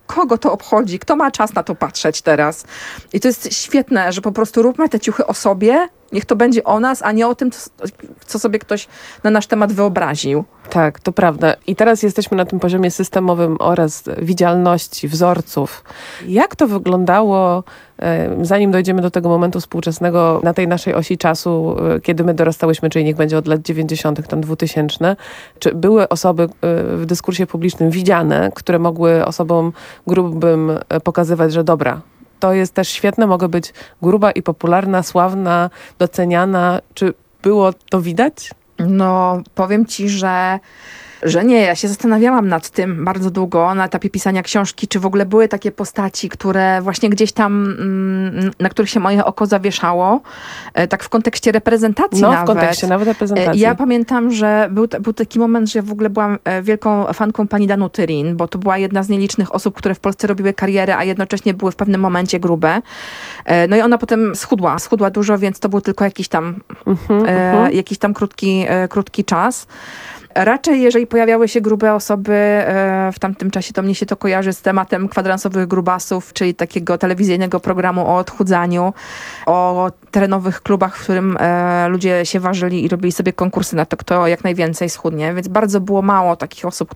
kogo to obchodzi? Kto ma czas na to patrzeć teraz? I to jest świetne, że po prostu róbmy te ciuchy o sobie, niech to będzie o nas, a nie o tym, co sobie ktoś na nasz temat wyobraził. Tak, to prawda. I teraz jesteśmy na tym poziomie systemowym oraz widzialności, wzorców. Jak to wyglądało, zanim dojdziemy do tego momentu współczesnego, na tej naszej osi czasu, kiedy my dorastałyśmy, czyli niech będzie od lat 90., ten 2000, czy były osoby w dyskursie publicznym widziane, które mogły osobom grubym pokazywać, że dobra, to jest też świetne, mogę być gruba i popularna, sławna, doceniana. Czy było to widać? No, powiem ci, że nie. Ja się zastanawiałam nad tym bardzo długo na etapie pisania książki, czy w ogóle były takie postaci, które właśnie gdzieś tam, na których się moje oko zawieszało, tak w kontekście reprezentacji nawet. W kontekście nawet reprezentacji. Ja pamiętam, że był taki moment, że ja w ogóle byłam wielką fanką pani Danuty Rin, bo to była jedna z nielicznych osób, które w Polsce robiły karierę, a jednocześnie były w pewnym momencie grube. No i ona potem schudła dużo, więc to był tylko jakiś tam krótki czas. Raczej jeżeli pojawiały się grube osoby w tamtym czasie, to mnie się to kojarzy z tematem kwadransowych grubasów, czyli takiego telewizyjnego programu o odchudzaniu, o terenowych klubach, w którym ludzie się ważyli i robili sobie konkursy na to, kto jak najwięcej schudnie. Więc bardzo było mało takich osób,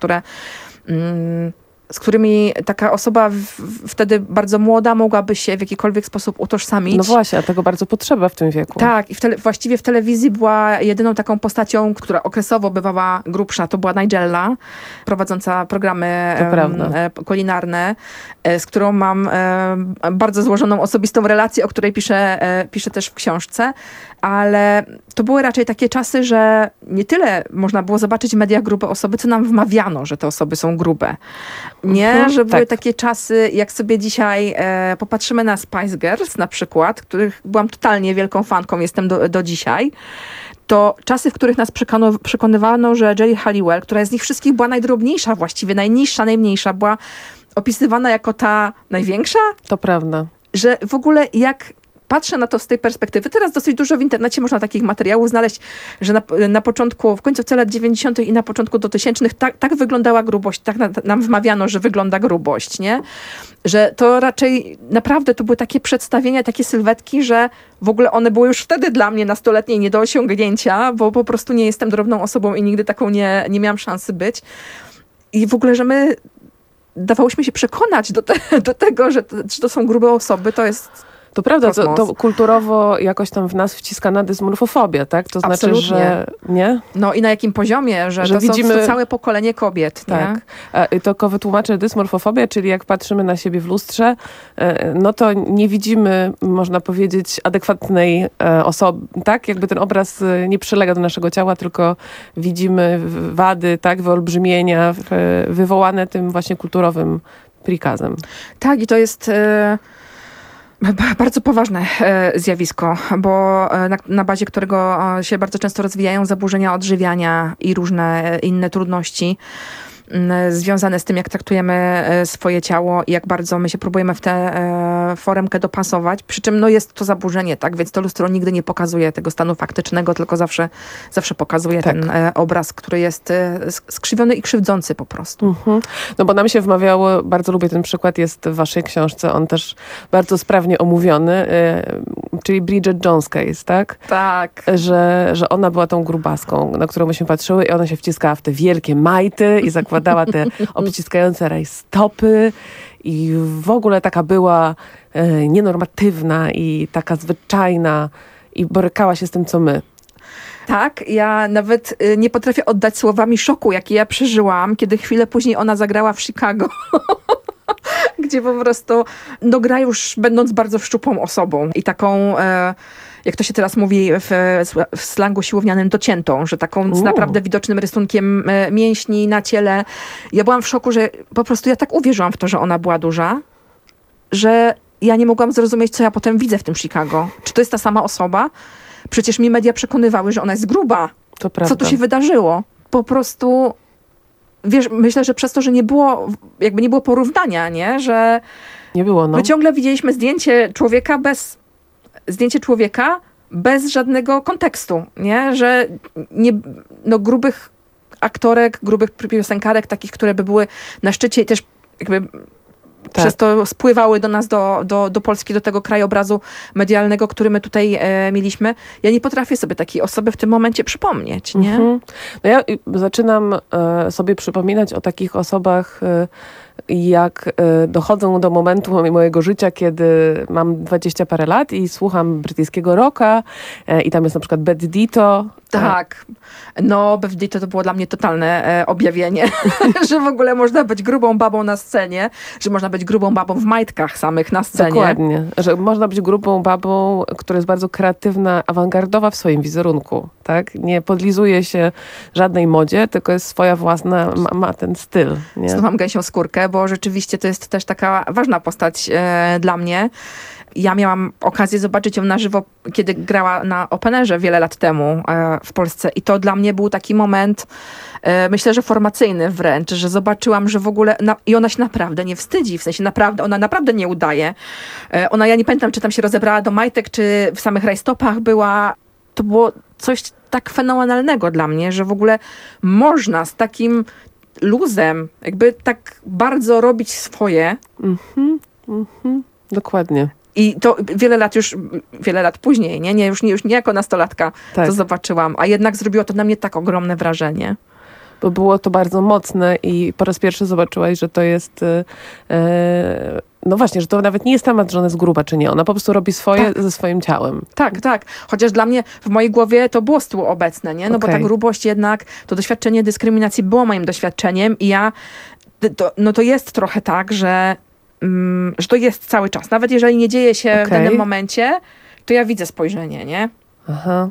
z którymi taka osoba wtedy bardzo młoda mogłaby się w jakikolwiek sposób utożsamić. No właśnie, a tego bardzo potrzeba w tym wieku. Tak, i właściwie w telewizji była jedyną taką postacią, która okresowo bywała grubsza, to była Nigella, prowadząca programy kulinarne, z którą mam bardzo złożoną osobistą relację, o której piszę też w książce, ale to były raczej takie czasy, że nie tyle można było zobaczyć w mediach grube osoby, co nam wmawiano, że te osoby są grube. Nie, że były takie czasy, jak sobie dzisiaj popatrzymy na Spice Girls na przykład, których byłam totalnie wielką fanką, jestem do dzisiaj, to czasy, w których nas przekonywano, że Geri Halliwell, która z nich wszystkich była najdrobniejsza właściwie, najniższa, najmniejsza, była opisywana jako ta największa. To prawda. Że w ogóle jak patrzę na to z tej perspektywy, teraz dosyć dużo w internecie można takich materiałów znaleźć, że na początku, w końcówce lat 90. i na początku 2000 tak wyglądała grubość, tak nam wmawiano, że wygląda grubość, nie? Że to raczej naprawdę to były takie przedstawienia, takie sylwetki, że w ogóle one były już wtedy dla mnie nastoletniej nie do osiągnięcia, bo po prostu nie jestem drobną osobą i nigdy taką nie miałam szansy być. I w ogóle, że my dawałyśmy się przekonać do tego, że to są grube osoby, to jest... To prawda, to kulturowo jakoś tam w nas wciskana dysmorfofobia, tak? To znaczy, absolutnie. Że nie? No i na jakim poziomie, że to widzimy to całe pokolenie kobiet, tak. Nie? To wytłumaczę dysmorfofobię, czyli jak patrzymy na siebie w lustrze, no to nie widzimy, można powiedzieć, adekwatnej osoby, tak? Jakby ten obraz nie przylega do naszego ciała, tylko widzimy wady, tak? Wyolbrzymienia wywołane tym właśnie kulturowym prikazem. Tak, i to jest... bardzo poważne zjawisko, bo na bazie którego się bardzo często rozwijają zaburzenia odżywiania i różne inne trudności związane z tym, jak traktujemy swoje ciało i jak bardzo my się próbujemy w tę foremkę dopasować. Przy czym jest to zaburzenie, tak? Więc to lustro nigdy nie pokazuje tego stanu faktycznego, tylko zawsze pokazuje ten obraz, który jest skrzywiony i krzywdzący po prostu. No bo nam się wmawiało, bardzo lubię ten przykład, jest w waszej książce, on też bardzo sprawnie omówiony, czyli Bridget Jones Case, tak? Tak. Że ona była tą grubaską, na którą myśmy patrzyły i ona się wciskała w te wielkie majty i zakładała te obciskające rajstopy i w ogóle taka była nienormatywna i taka zwyczajna i borykała się z tym, co my. Tak, ja nawet nie potrafię oddać słowami szoku, jaki ja przeżyłam, kiedy chwilę później ona zagrała w Chicago. Gdzie po prostu gra już będąc bardzo szczupłą osobą i taką... jak to się teraz mówi w slangu siłownianym, dociętą, że taką z naprawdę widocznym rysunkiem mięśni na ciele. Ja byłam w szoku, że po prostu ja tak uwierzyłam w to, że ona była duża, że ja nie mogłam zrozumieć, co ja potem widzę w tym Chicago. Czy to jest ta sama osoba? Przecież mi media przekonywały, że ona jest gruba. To prawda. Co tu się wydarzyło? Po prostu... Wiesz, myślę, że przez to, że nie było porównania, nie? Że nie było, no. My ciągle widzieliśmy zdjęcie człowieka bez żadnego kontekstu, nie? Że grubych aktorek, grubych piosenkarek, takich, które by były na szczycie i też jakby przez to spływały do nas, do Polski, do tego krajobrazu medialnego, który my tutaj mieliśmy. Ja nie potrafię sobie takiej osoby w tym momencie przypomnieć, nie? No ja zaczynam sobie przypominać o takich osobach, jak dochodzą do momentu mojego życia, kiedy mam 20 parę lat i słucham brytyjskiego rocka i tam jest na przykład Beth Ditto. Tak. No, Beth Ditto to było dla mnie totalne objawienie, że w ogóle można być grubą babą na scenie, że można być grubą babą w majtkach samych na scenie. Dokładnie. Że można być grubą babą, która jest bardzo kreatywna, awangardowa w swoim wizerunku. Tak? Nie podlizuje się żadnej modzie, tylko jest swoja własna, ma ten styl. Nie? Znowu mam gęsią skórkę, bo rzeczywiście to jest też taka ważna postać dla mnie. Ja miałam okazję zobaczyć ją na żywo, kiedy grała na Openerze wiele lat temu w Polsce i to dla mnie był taki moment, myślę, że formacyjny wręcz, że zobaczyłam, że w ogóle, i ona się naprawdę nie wstydzi, w sensie naprawdę, ona naprawdę nie udaje. Ja nie pamiętam, czy tam się rozebrała do majtek, czy w samych rajstopach była. To było coś tak fenomenalnego dla mnie, że w ogóle można z takim luzem jakby tak bardzo robić swoje. Dokładnie. I to wiele lat później, już nie jako nastolatka to zobaczyłam, a jednak zrobiło to na mnie tak ogromne wrażenie. Bo było to bardzo mocne i po raz pierwszy zobaczyłaś, że to jest... no właśnie, że to nawet nie jest temat, że ona jest gruba czy nie. Ona po prostu robi swoje ze swoim ciałem. Tak. Chociaż dla mnie w mojej głowie to było z tyłu obecne, nie? No bo ta grubość jednak, to doświadczenie dyskryminacji było moim doświadczeniem i to jest trochę tak, że to jest cały czas. Nawet jeżeli nie dzieje się w danym momencie, to ja widzę spojrzenie, nie? Aha.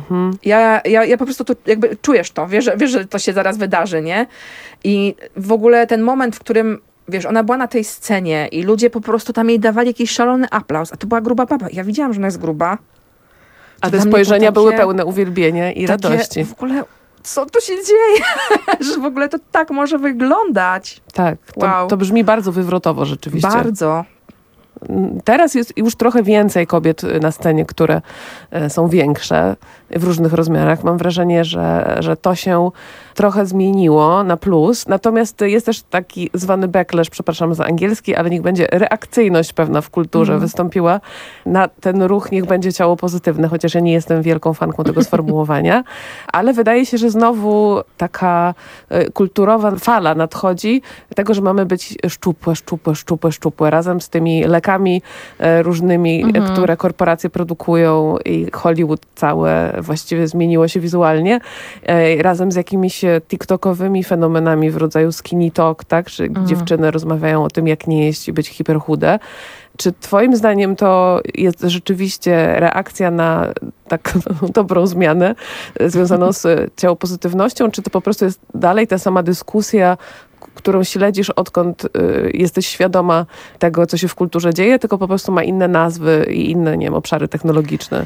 Ja po prostu jakby czujesz to, wiesz, że to się zaraz wydarzy, nie? I w ogóle ten moment, w którym, wiesz, ona była na tej scenie i ludzie po prostu tam jej dawali jakiś szalony aplauz, a to była gruba baba. Ja widziałam, że ona jest gruba. A te spojrzenia były pełne uwielbienia i radości. W ogóle, co tu się dzieje? Że w ogóle to tak może wyglądać. Tak, to brzmi bardzo wywrotowo rzeczywiście. Bardzo. Teraz jest już trochę więcej kobiet na scenie, które są większe w różnych rozmiarach. Mam wrażenie, że to się trochę zmieniło na plus. Natomiast jest też taki zwany backlash, przepraszam za angielski, ale niech będzie reakcyjność pewna w kulturze wystąpiła na ten ruch, niech będzie ciało pozytywne, chociaż ja nie jestem wielką fanką tego sformułowania. Ale wydaje się, że znowu taka kulturowa fala nadchodzi tego, że mamy być szczupłe razem z tymi lekami różnymi, które korporacje produkują i Hollywood całe właściwie zmieniło się wizualnie, razem z jakimiś tiktokowymi fenomenami w rodzaju skinny talk, tak? Że dziewczyny rozmawiają o tym, jak nie jeść i być hiperchude. Czy twoim zdaniem to jest rzeczywiście reakcja na taką dobrą zmianę związaną z ciałopozytywnością, czy to po prostu jest dalej ta sama dyskusja, którą śledzisz, odkąd jesteś świadoma tego, co się w kulturze dzieje, tylko po prostu ma inne nazwy i inne, nie wiem, obszary technologiczne?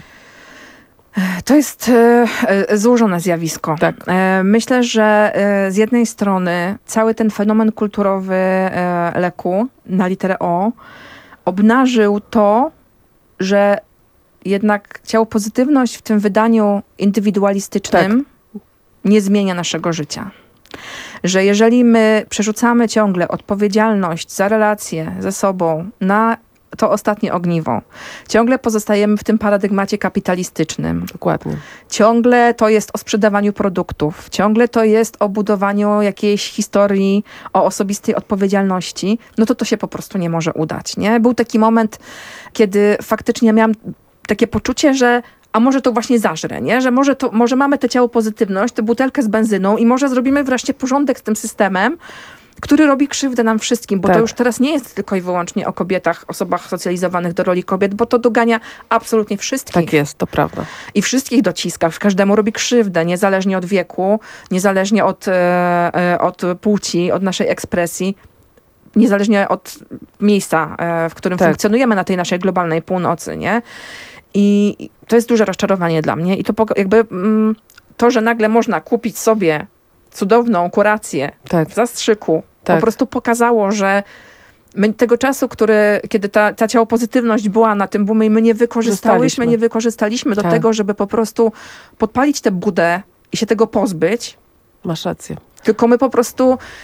To jest złożone zjawisko. Tak. Myślę, że z jednej strony cały ten fenomen kulturowy leku na literę O obnażył to, że jednak ciałopozytywność w tym wydaniu indywidualistycznym nie zmienia naszego życia. Że jeżeli my przerzucamy ciągle odpowiedzialność za relacje ze sobą na to ostatnie ogniwo, ciągle pozostajemy w tym paradygmacie kapitalistycznym. Dokładnie. Ciągle to jest o sprzedawaniu produktów, ciągle to jest o budowaniu jakiejś historii o osobistej odpowiedzialności, no to się po prostu nie może udać, nie? Był taki moment, kiedy faktycznie miałam takie poczucie, że a może to właśnie zażre, nie? Że może mamy tę ciałopozytywność, tę butelkę z benzyną i może zrobimy wreszcie porządek z tym systemem, który robi krzywdę nam wszystkim, bo to już teraz nie jest tylko i wyłącznie o kobietach, osobach socjalizowanych do roli kobiet, bo to dogania absolutnie wszystkich. Tak jest, to prawda. I wszystkich dociska, każdemu robi krzywdę, niezależnie od wieku, niezależnie od płci, od naszej ekspresji, niezależnie od miejsca, w którym funkcjonujemy na tej naszej globalnej północy, nie? I to jest duże rozczarowanie dla mnie i to jakby to, że nagle można kupić sobie cudowną kurację w zastrzyku, po prostu pokazało, że my tego czasu, kiedy ta ciałopozytywność była na tym boomie, my nie wykorzystaliśmy do tego, żeby po prostu podpalić tę budę i się tego pozbyć. Masz rację. Tylko my po prostu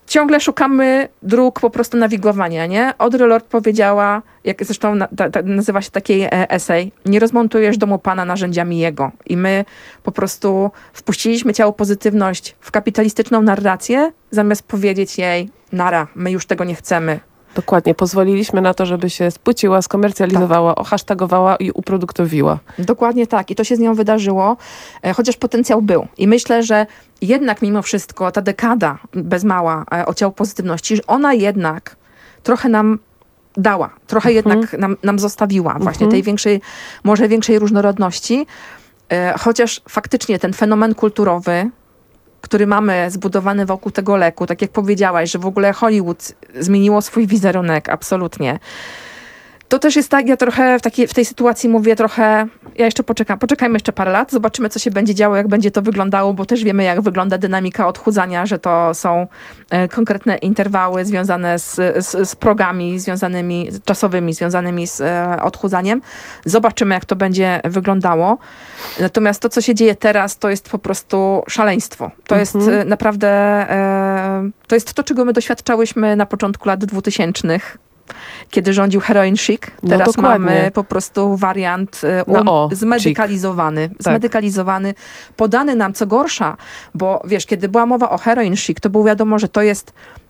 ciągle szukamy dróg po prostu nawigowania, nie? Audre Lorde powiedziała, jak zresztą nazywa się taki esej, nie rozmontujesz domu Pana narzędziami Jego. I my po prostu wpuściliśmy ciało pozytywność w kapitalistyczną narrację, zamiast powiedzieć jej, nara, my już tego nie chcemy. Dokładnie, pozwoliliśmy na to, żeby się spłyciła, skomercjalizowała, ohashtagowała i uproduktowiła. Dokładnie tak i to się z nią wydarzyło, chociaż potencjał był. I myślę, że jednak mimo wszystko ta dekada bez mała o ciało pozytywności, ona jednak trochę nam dała, trochę jednak nam zostawiła właśnie tej może większej różnorodności, chociaż faktycznie ten fenomen kulturowy, który mamy zbudowany wokół tego leku, tak jak powiedziałaś, że w ogóle Hollywood zmieniło swój wizerunek, absolutnie. To też jest tak, ja trochę w tej sytuacji mówię trochę, ja jeszcze poczekajmy jeszcze parę lat, zobaczymy, co się będzie działo, jak będzie to wyglądało, bo też wiemy, jak wygląda dynamika odchudzania, że to są konkretne interwały związane z progami czasowymi, związanymi z odchudzaniem. Zobaczymy, jak to będzie wyglądało. Natomiast to, co się dzieje teraz, to jest po prostu szaleństwo. To jest naprawdę, to jest to, czego my doświadczałyśmy na początku lat 2000, kiedy rządził heroin chic. Teraz mamy po prostu wariant zmedykalizowany, podany nam, co gorsza, bo wiesz, kiedy była mowa o heroin chic, to było wiadomo, że to jest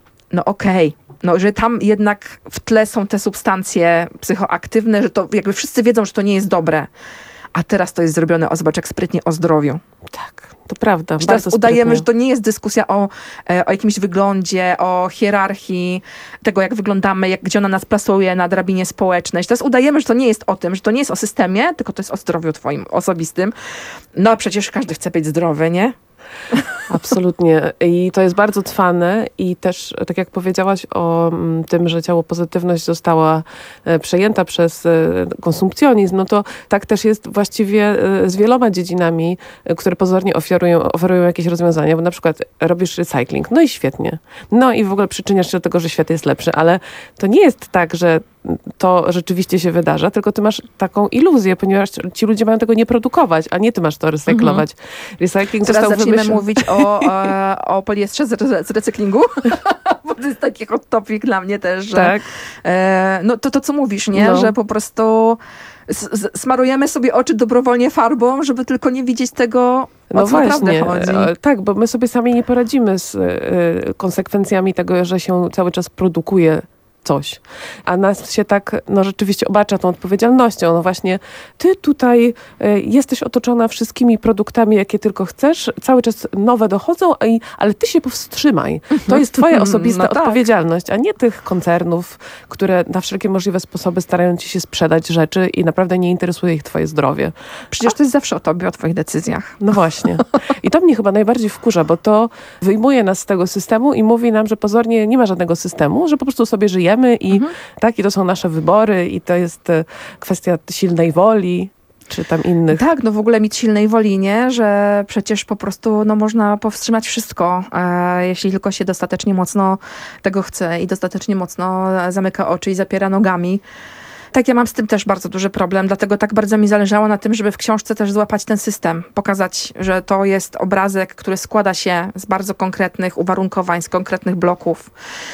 że tam jednak w tle są te substancje psychoaktywne, że to jakby wszyscy wiedzą, że to nie jest dobre. A teraz to jest zrobione, zobacz jak sprytnie, o zdrowiu. Tak, to prawda. Teraz udajemy, że to nie jest dyskusja o jakimś wyglądzie, o hierarchii tego, jak wyglądamy, gdzie ona nas plasuje na drabinie społecznej. Teraz udajemy, że to nie jest o tym, że to nie jest o systemie, tylko to jest o zdrowiu twoim osobistym. No a przecież każdy chce być zdrowy, nie? Absolutnie. I to jest bardzo trwane i też, tak jak powiedziałaś o tym, że ciało pozytywność została przejęta przez konsumpcjonizm, no to tak też jest właściwie z wieloma dziedzinami, które pozornie oferują jakieś rozwiązania, bo na przykład robisz recykling, no i świetnie. No i w ogóle przyczyniasz się do tego, że świat jest lepszy, ale to nie jest tak, że to rzeczywiście się wydarza, tylko ty masz taką iluzję, ponieważ ci ludzie mają tego nie produkować, a nie ty masz to recyklować. Recycling Teraz został zaczniemy mówić o poliestrze z recyklingu, bo to jest taki hot topic dla mnie też, że tak. No to co mówisz, nie? Że po prostu smarujemy sobie oczy dobrowolnie farbą, żeby tylko nie widzieć tego, o co naprawdę chodzi. Tak, bo my sobie sami nie poradzimy z konsekwencjami tego, że się cały czas produkuje coś. A nas się tak, rzeczywiście obarcza tą odpowiedzialnością. No właśnie, ty tutaj jesteś otoczona wszystkimi produktami, jakie tylko chcesz, cały czas nowe dochodzą, ale ty się powstrzymaj. To jest twoja osobista odpowiedzialność, a nie tych koncernów, które na wszelkie możliwe sposoby starają ci się sprzedać rzeczy i naprawdę nie interesuje ich twoje zdrowie. Przecież to jest zawsze o tobie, o twoich decyzjach. No właśnie. I to mnie chyba najbardziej wkurza, bo to wyjmuje nas z tego systemu i mówi nam, że pozornie nie ma żadnego systemu, że po prostu sobie żyjemy i i to są nasze wybory i to jest kwestia silnej woli, czy tam innych. Tak, w ogóle mieć silnej woli, nie? Że przecież po prostu można powstrzymać wszystko, jeśli tylko się dostatecznie mocno tego chce i dostatecznie mocno zamyka oczy i zapiera nogami. Tak, ja mam z tym też bardzo duży problem, dlatego tak bardzo mi zależało na tym, żeby w książce też złapać ten system, pokazać, że to jest obrazek, który składa się z bardzo konkretnych uwarunkowań, z konkretnych bloków,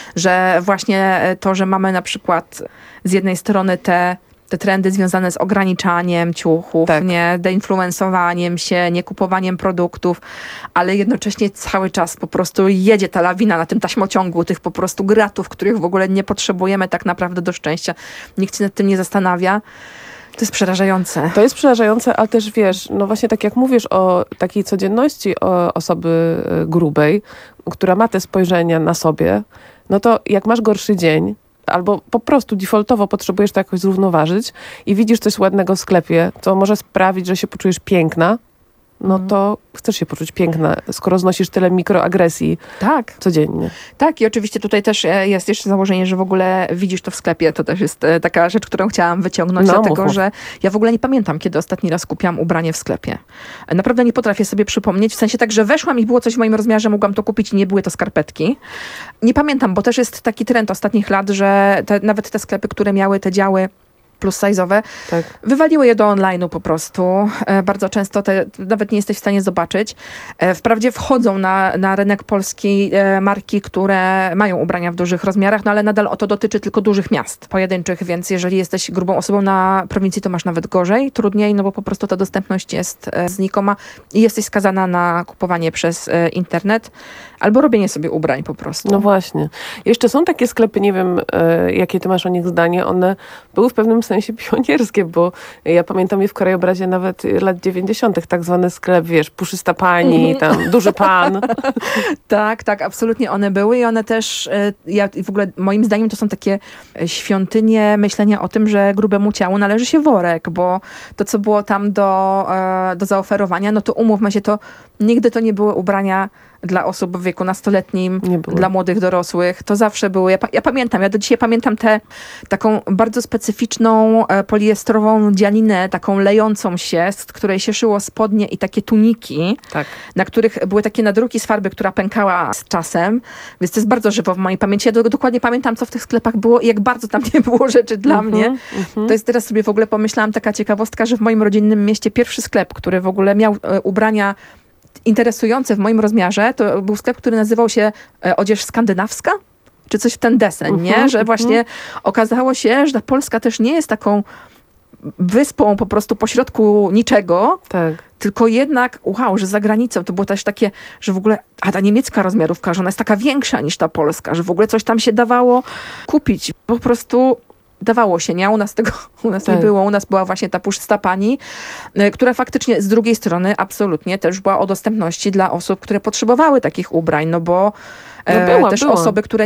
że właśnie to, że mamy na przykład z jednej strony te trendy związane z ograniczaniem ciuchów, deinfluensowaniem się, niekupowaniem produktów, ale jednocześnie cały czas po prostu jedzie ta lawina na tym taśmociągu, tych po prostu gratów, których w ogóle nie potrzebujemy tak naprawdę do szczęścia. Nikt się nad tym nie zastanawia. To jest przerażające. To jest przerażające, ale też wiesz, właśnie tak jak mówisz o takiej codzienności osoby grubej, która ma te spojrzenia na sobie, no to jak masz gorszy dzień, albo po prostu defaultowo potrzebujesz to jakoś zrównoważyć i widzisz coś ładnego w sklepie, co może sprawić, że się poczujesz piękna, no to chcesz się poczuć piękna, skoro znosisz tyle mikroagresji codziennie. Tak, i oczywiście tutaj też jest jeszcze założenie, że w ogóle widzisz to w sklepie. To też jest taka rzecz, którą chciałam wyciągnąć, dlatego że ja w ogóle nie pamiętam, kiedy ostatni raz kupiłam ubranie w sklepie. Naprawdę nie potrafię sobie przypomnieć, w sensie tak, że weszłam i było coś w moim rozmiarze, mogłam to kupić i nie były to skarpetki. Nie pamiętam, bo też jest taki trend ostatnich lat, że nawet te sklepy, które miały te działy plus size'owe, wywaliły je do online'u po prostu. Bardzo często nawet nie jesteś w stanie zobaczyć. Wprawdzie wchodzą na rynek polski marki, które mają ubrania w dużych rozmiarach, no ale nadal to dotyczy tylko dużych miast pojedynczych, więc jeżeli jesteś grubą osobą na prowincji, to masz nawet gorzej, trudniej, no bo po prostu ta dostępność jest znikoma i jesteś skazana na kupowanie przez internet albo robienie sobie ubrań po prostu. No właśnie. Jeszcze są takie sklepy, nie wiem, jakie ty masz o nich zdanie, one były w pewnym sensie pionierskie, bo ja pamiętam je w krajobrazie nawet lat 90. tak zwany sklep, wiesz, puszysta pani, tam duży pan. Tak, absolutnie one były i one też, w ogóle moim zdaniem to są takie świątynie myślenia o tym, że grubemu ciału należy się worek, bo to, co było tam do zaoferowania, no to umówmy się, to nigdy to nie były ubrania dla osób w wieku nastoletnim, dla młodych dorosłych. To zawsze były, ja do dzisiaj pamiętam taką bardzo specyficzną poliestrową dzianinę, taką lejącą się, z której się szyło spodnie i takie tuniki, na których były takie nadruki z farby, która pękała z czasem, więc to jest bardzo żywo w mojej pamięci. Ja dokładnie pamiętam, co w tych sklepach było i jak bardzo tam nie było rzeczy dla mnie. To jest teraz sobie w ogóle pomyślałam, taka ciekawostka, że w moim rodzinnym mieście pierwszy sklep, który w ogóle miał ubrania interesujące w moim rozmiarze, to był sklep, który nazywał się Odzież Skandynawska, czy coś w ten deseń, nie? Że właśnie okazało się, że ta Polska też nie jest taką wyspą po prostu pośrodku niczego, tylko jednak, że za granicą to było też takie, że w ogóle, ta niemiecka rozmiarówka, że ona jest taka większa niż ta polska, że w ogóle coś tam się dawało kupić. Po prostu dawało się, nie? U nas nie było. U nas była właśnie ta puszysta pani, która faktycznie z drugiej strony absolutnie też była o dostępności dla osób, które potrzebowały takich ubrań, no bo była. Osoby, które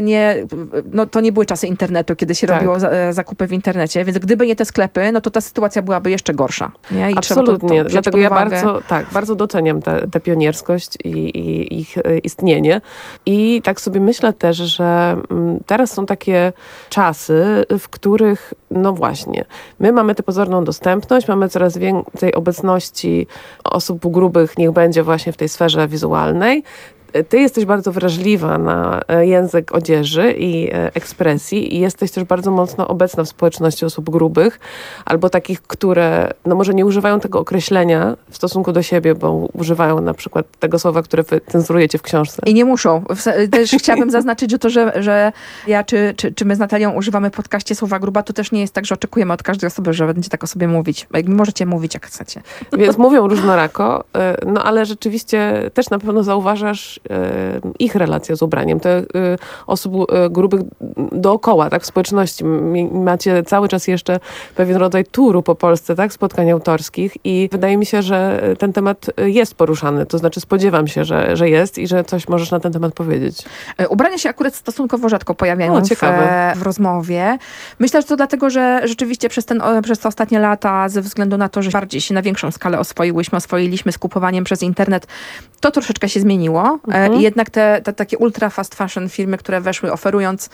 to nie były czasy internetu, kiedy się robiło zakupy w internecie, więc gdyby nie te sklepy, no to ta sytuacja byłaby jeszcze gorsza. Nie? I absolutnie, dlatego ja bardzo doceniam tę pionierskość i ich istnienie. I tak sobie myślę też, że teraz są takie czasy, w których, no właśnie, my mamy tę pozorną dostępność, mamy coraz więcej obecności osób grubych, niech będzie właśnie w tej sferze wizualnej. Ty jesteś bardzo wrażliwa na język odzieży i ekspresji i jesteś też bardzo mocno obecna w społeczności osób grubych albo takich, które może nie używają tego określenia w stosunku do siebie, bo używają na przykład tego słowa, które wy cenzurujecie w książce. I nie muszą. Też chciałabym zaznaczyć, że to, że ja czy my z Natalią używamy w podcaście słowa gruba, to też nie jest tak, że oczekujemy od każdej osoby, że będzie tak o sobie mówić. Możecie mówić, jak chcecie. Więc mówią różnorako, ale rzeczywiście też na pewno zauważasz ich relacje z ubraniem, te osób grubych dookoła, tak, w społeczności. Macie cały czas jeszcze pewien rodzaj turu po Polsce, tak, spotkań autorskich i wydaje mi się, że ten temat jest poruszany, to znaczy spodziewam się, że jest i że coś możesz na ten temat powiedzieć. Ubrania się akurat stosunkowo rzadko pojawiają w rozmowie. Myślę, że to dlatego, że rzeczywiście przez te ostatnie lata, ze względu na to, że bardziej się na większą skalę oswoiliśmy z kupowaniem przez internet, to troszeczkę się zmieniło. I jednak te takie ultra fast fashion firmy, które weszły oferując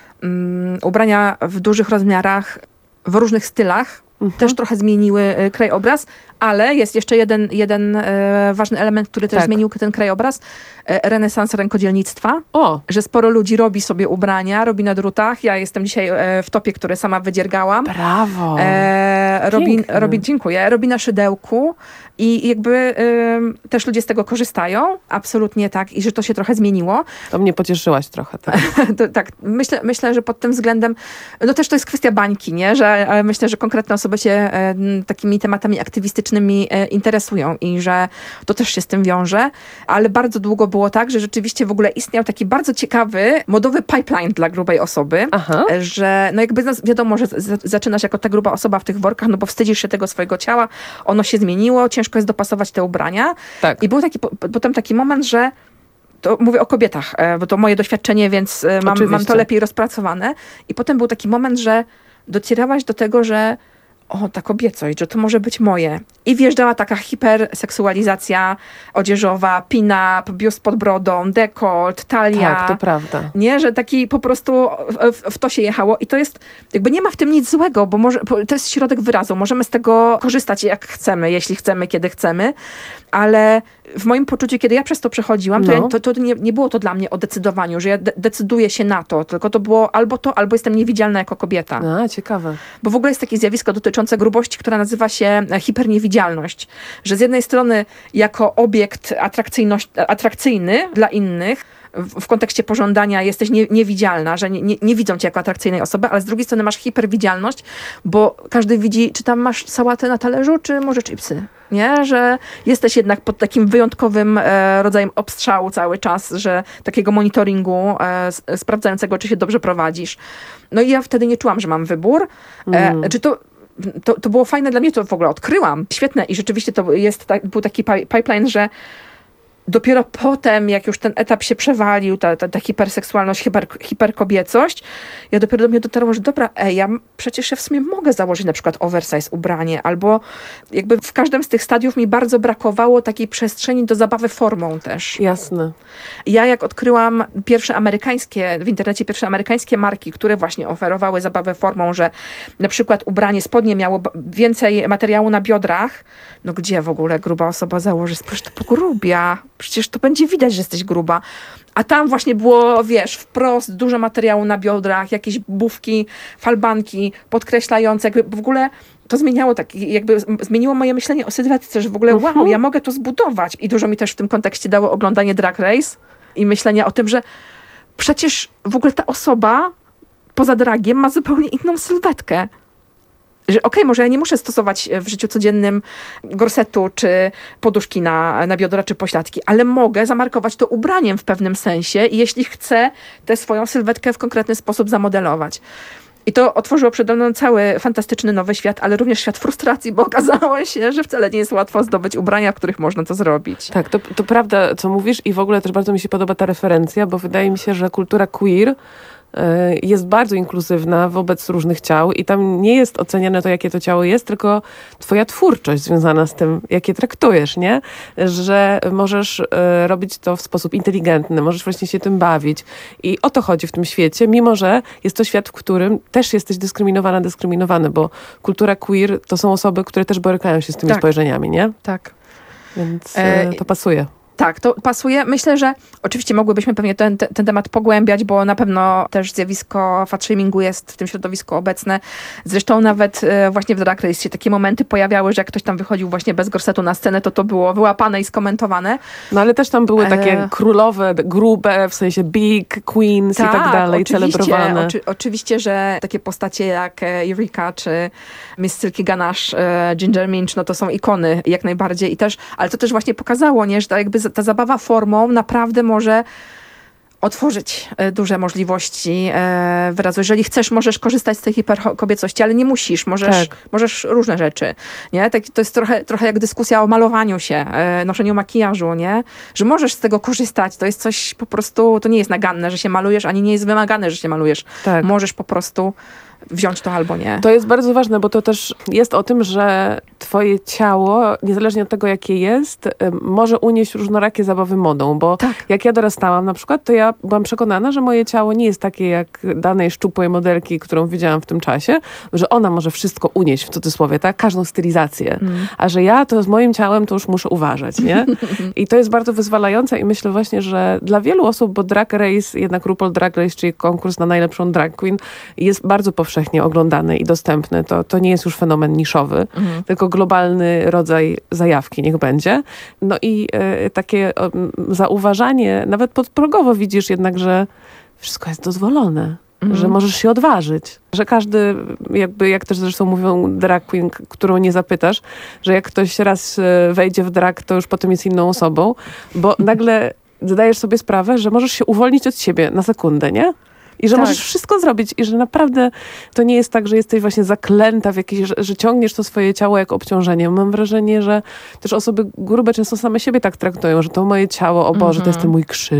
ubrania w dużych rozmiarach, w różnych stylach, też trochę zmieniły krajobraz, ale jest jeszcze jeden ważny element, który też zmienił ten krajobraz. Renesans rękodzielnictwa. Że sporo ludzi robi sobie ubrania, robi na drutach. Ja jestem dzisiaj w topie, które sama wydziergałam. Brawo! Dziękuję. Robi na szydełku i jakby też ludzie z tego korzystają. Absolutnie tak. I że to się trochę zmieniło. To mnie pocieszyłaś trochę. Tak. Myślę, że pod tym względem, no też to jest kwestia bańki, nie? Że myślę, że konkretne osoby się takimi tematami aktywistycznymi interesują i że to też się z tym wiąże. Ale bardzo długo było tak, że rzeczywiście w ogóle istniał taki bardzo ciekawy, modowy pipeline dla grubej osoby, że no jakby wiadomo, że zaczynasz jako ta gruba osoba w tych workach, no bo wstydzisz się tego swojego ciała, ono się zmieniło, ciężko jest dopasować te ubrania. I był potem taki moment, że to mówię o kobietach, bo to moje doświadczenie, więc mam to lepiej rozpracowane. I potem był taki moment, że docierałaś do tego, że ta kobiecość, że to może być moje. I wjeżdżała taka hiperseksualizacja odzieżowa, pin-up, biust pod brodą, dekolt, talia. Tak, to prawda. Nie, że taki po prostu w to się jechało i to jest, jakby nie ma w tym nic złego, bo to jest środek wyrazu. Możemy z tego korzystać jak chcemy, jeśli chcemy, kiedy chcemy, ale w moim poczuciu, kiedy ja przez to przechodziłam, to nie było to dla mnie o decydowaniu, że ja decyduję się na to, tylko to było albo jestem niewidzialna jako kobieta. Ciekawe. Bo w ogóle jest takie zjawisko dotyczące grubości, która nazywa się hiperniewidzialność. Że z jednej strony jako obiekt atrakcyjny dla innych, w kontekście pożądania jesteś niewidzialna, że nie widzą cię jako atrakcyjnej osoby, ale z drugiej strony masz hiperwidzialność, bo każdy widzi, czy tam masz sałatę na talerzu, czy może chipsy. Nie? Że jesteś jednak pod takim wyjątkowym rodzajem obstrzału cały czas, że takiego monitoringu sprawdzającego, czy się dobrze prowadzisz. No i ja wtedy nie czułam, że mam wybór. Czy to było fajne dla mnie, to w ogóle odkryłam. Świetne i rzeczywiście to był taki pipeline, że dopiero potem, jak już ten etap się przewalił, ta hiperseksualność, hiperkobiecość, ja dopiero do mnie dotarło, że dobra, ja przecież w sumie mogę założyć na przykład oversize ubranie, albo jakby w każdym z tych stadiów mi bardzo brakowało takiej przestrzeni do zabawy formą też. Jasne. Ja jak odkryłam w internecie pierwsze amerykańskie marki, które właśnie oferowały zabawę formą, że na przykład ubranie, spodnie miało więcej materiału na biodrach, no gdzie w ogóle gruba osoba założy? Przecież to pogrubia. Przecież to będzie widać, że jesteś gruba. A tam właśnie było, wprost dużo materiału na biodrach, jakieś bufki, falbanki podkreślające, jakby w ogóle to zmieniło moje myślenie o sylwetce, że w ogóle wow, ja mogę to zbudować. I dużo mi też w tym kontekście dało oglądanie Drag Race i myślenie o tym, że przecież w ogóle ta osoba poza dragiem ma zupełnie inną sylwetkę. Że może ja nie muszę stosować w życiu codziennym gorsetu, czy poduszki na biodra, czy pośladki, ale mogę zamarkować to ubraniem w pewnym sensie i jeśli chcę tę swoją sylwetkę w konkretny sposób zamodelować. I to otworzyło przede mną cały fantastyczny nowy świat, ale również świat frustracji, bo okazało się, że wcale nie jest łatwo zdobyć ubrania, w których można to zrobić. Tak, to prawda, co mówisz i w ogóle też bardzo mi się podoba ta referencja, bo wydaje mi się, że kultura queer jest bardzo inkluzywna wobec różnych ciał i tam nie jest oceniane to, jakie to ciało jest, tylko twoja twórczość związana z tym, jakie traktujesz, nie? Że możesz robić to w sposób inteligentny, możesz właśnie się tym bawić. I o to chodzi w tym świecie, mimo że jest to świat, w którym też jesteś dyskryminowany, bo kultura queer to są osoby, które też borykają się z tymi spojrzeniami, nie? Tak. Więc to pasuje. Tak, to pasuje. Myślę, że oczywiście mogłybyśmy pewnie ten temat pogłębiać, bo na pewno też zjawisko fatshamingu jest w tym środowisku obecne. Zresztą nawet właśnie w Drag Race się takie momenty pojawiały, że jak ktoś tam wychodził właśnie bez gorsetu na scenę, to było wyłapane i skomentowane. No ale też tam były takie królowe, grube, w sensie big, queens i tak dalej, celebrowane. Oczywiście, że takie postacie jak Eureka czy Miss Silky Ganache, Ginger Minch, no to są ikony jak najbardziej. Ale to też właśnie pokazało, nie, że jakby ta zabawa formą naprawdę może otworzyć duże możliwości wyrazu. Jeżeli chcesz, możesz korzystać z tej hiperkobiecości, ale nie musisz. Możesz różne rzeczy. Nie? To jest trochę jak dyskusja o malowaniu się, noszeniu makijażu, nie? Że możesz z tego korzystać. To jest coś po prostu, to nie jest naganne, że się malujesz, ani nie jest wymagane, że się malujesz. Tak. Możesz po prostu wziąć to albo nie. To jest bardzo ważne, bo to też jest o tym, że twoje ciało, niezależnie od tego, jakie jest, może unieść różnorakie zabawy modą, bo jak ja dorastałam na przykład, to ja byłam przekonana, że moje ciało nie jest takie jak danej szczupłej modelki, którą widziałam w tym czasie, że ona może wszystko unieść, w cudzysłowie, tak? Każdą stylizację. A że ja to z moim ciałem to już muszę uważać, nie? I to jest bardzo wyzwalające i myślę właśnie, że dla wielu osób, bo Drag Race, jednak RuPaul Drag Race, czyli konkurs na najlepszą drag queen, jest bardzo powszechnie oglądany i dostępny. To nie jest już fenomen niszowy, tylko globalny rodzaj zajawki, niech będzie. No i takie zauważanie, nawet podprogowo widzisz jednak, że wszystko jest dozwolone. Że możesz się odważyć. Że każdy, jakby, jak też zresztą mówią drag queen, którą nie zapytasz, że jak ktoś raz wejdzie w drag, to już potem jest inną osobą, bo nagle zdajesz sobie sprawę, że możesz się uwolnić od siebie na sekundę, nie? I że możesz wszystko zrobić i że naprawdę to nie jest tak, że jesteś właśnie zaklęta w jakieś, że ciągniesz to swoje ciało jak obciążenie. Mam wrażenie, że też osoby grube często same siebie tak traktują, że to moje ciało, o Boże, to jest ten mój krzyż.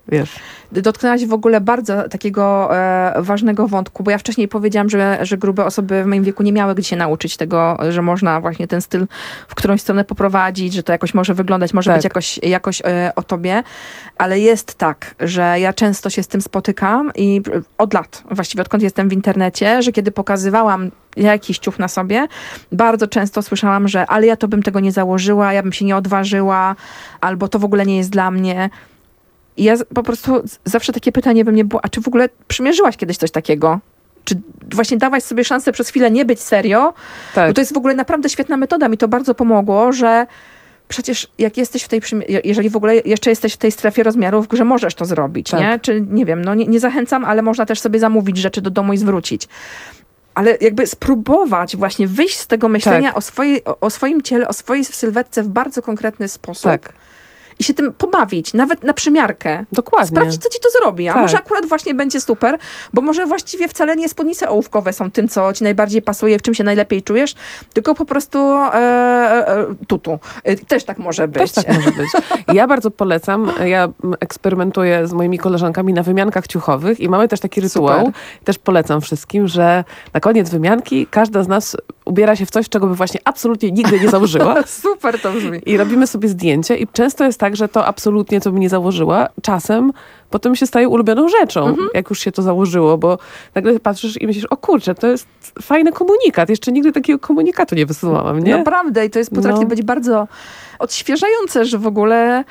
wiesz. Dotknęłaś w ogóle bardzo takiego ważnego wątku, bo ja wcześniej powiedziałam, że grube osoby w moim wieku nie miały gdzie się nauczyć tego, że można właśnie ten styl w którąś stronę poprowadzić, że to jakoś może wyglądać, może być jakoś o tobie, ale jest tak, że ja często się z tym spotykam i od lat, właściwie odkąd jestem w internecie, że kiedy pokazywałam jakiś ciuch na sobie, bardzo często słyszałam, że ale ja to bym tego nie założyła, ja bym się nie odważyła, albo to w ogóle nie jest dla mnie. I ja po prostu zawsze takie pytanie we mnie było, a czy w ogóle przymierzyłaś kiedyś coś takiego? Czy właśnie dałaś sobie szansę przez chwilę nie być serio? Bo to jest w ogóle naprawdę świetna metoda. Mi to bardzo pomogło, że przecież jak jesteś jeżeli w ogóle jeszcze jesteś w tej strefie rozmiarów, że możesz to zrobić, nie? Czy nie wiem, no nie zachęcam, ale można też sobie zamówić rzeczy do domu i zwrócić. Ale jakby spróbować właśnie wyjść z tego myślenia o swoim ciele, o swojej sylwetce w bardzo konkretny sposób. I się tym pobawić, nawet na przymiarkę. Dokładnie. Sprawdzić, co ci to zrobi. A może akurat właśnie będzie super, bo może właściwie wcale nie spódnice ołówkowe są tym, co ci najbardziej pasuje, w czym się najlepiej czujesz, tylko po prostu tutu. Też tak może być. Też tak może być. Ja bardzo polecam, ja eksperymentuję z moimi koleżankami na wymiankach ciuchowych i mamy też taki rytuał, też polecam wszystkim, że na koniec wymianki każda z nas ubiera się w coś, czego by właśnie absolutnie nigdy nie założyła. Super to brzmi. I robimy sobie zdjęcie i często jest tak, że to absolutnie, co by nie założyła, czasem potem się staje ulubioną rzeczą, jak już się to założyło, bo nagle patrzysz i myślisz, o kurczę, to jest fajny komunikat. Jeszcze nigdy takiego komunikatu nie wysyłałam, nie? Naprawdę i to jest potrafi być bardzo odświeżające, że w ogóle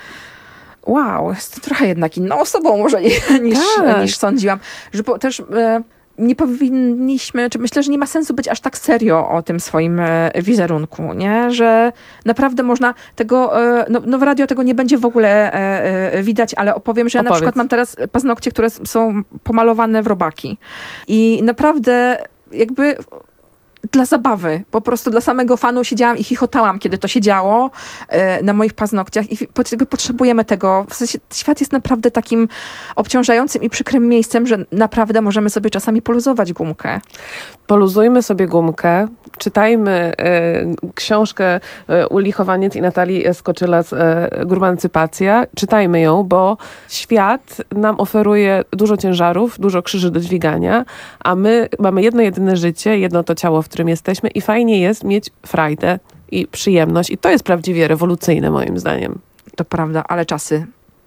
wow, jest trochę jednak inną osobą może niż sądziłam. Że też nie powinniśmy, czy myślę, że nie ma sensu być aż tak serio o tym swoim wizerunku, nie? Że naprawdę można tego, no w radio tego nie będzie w ogóle widać, ale opowiem, że ja na przykład mam teraz paznokcie, które są pomalowane w robaki. I naprawdę jakby dla zabawy, po prostu dla samego fanu siedziałam i chichotałam, kiedy to się działo na moich paznokciach i potrzebujemy tego. W sensie świat jest naprawdę takim obciążającym i przykrym miejscem, że naprawdę możemy sobie czasami poluzować gumkę. Poluzujmy sobie gumkę, czytajmy książkę Uli Chowaniec i Natalii Skoczylas Gurmancypacja. Czytajmy ją, bo świat nam oferuje dużo ciężarów, dużo krzyży do dźwigania, a my mamy jedno jedyne życie, jedno to ciało, w którym jesteśmy i fajnie jest mieć frajdę i przyjemność. I to jest prawdziwie rewolucyjne moim zdaniem. To prawda, ale czasy...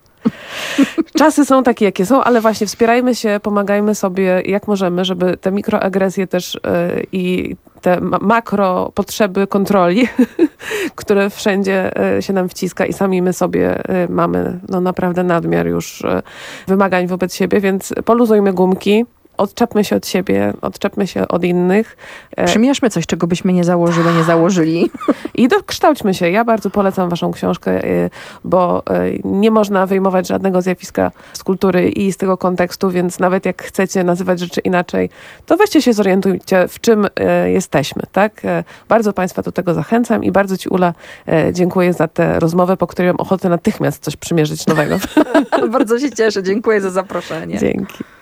Czasy są takie, jakie są, ale właśnie wspierajmy się, pomagajmy sobie jak możemy, żeby te mikroagresje też i te makro potrzeby kontroli, które wszędzie się nam wciska i sami my sobie mamy naprawdę nadmiar już wymagań wobec siebie, więc poluzujmy gumki. Odczepmy się od siebie, odczepmy się od innych. Przymierzmy coś, czego byśmy nie założyli. I dokształćmy się. Ja bardzo polecam waszą książkę, bo nie można wyjmować żadnego zjawiska z kultury i z tego kontekstu, więc nawet jak chcecie nazywać rzeczy inaczej, to weźcie się, zorientujcie, w czym jesteśmy, tak? Bardzo państwa do tego zachęcam i bardzo ci, Ula, dziękuję za tę rozmowę, po której mam ochotę natychmiast coś przymierzyć nowego. Bardzo się cieszę. Dziękuję za zaproszenie. Dzięki.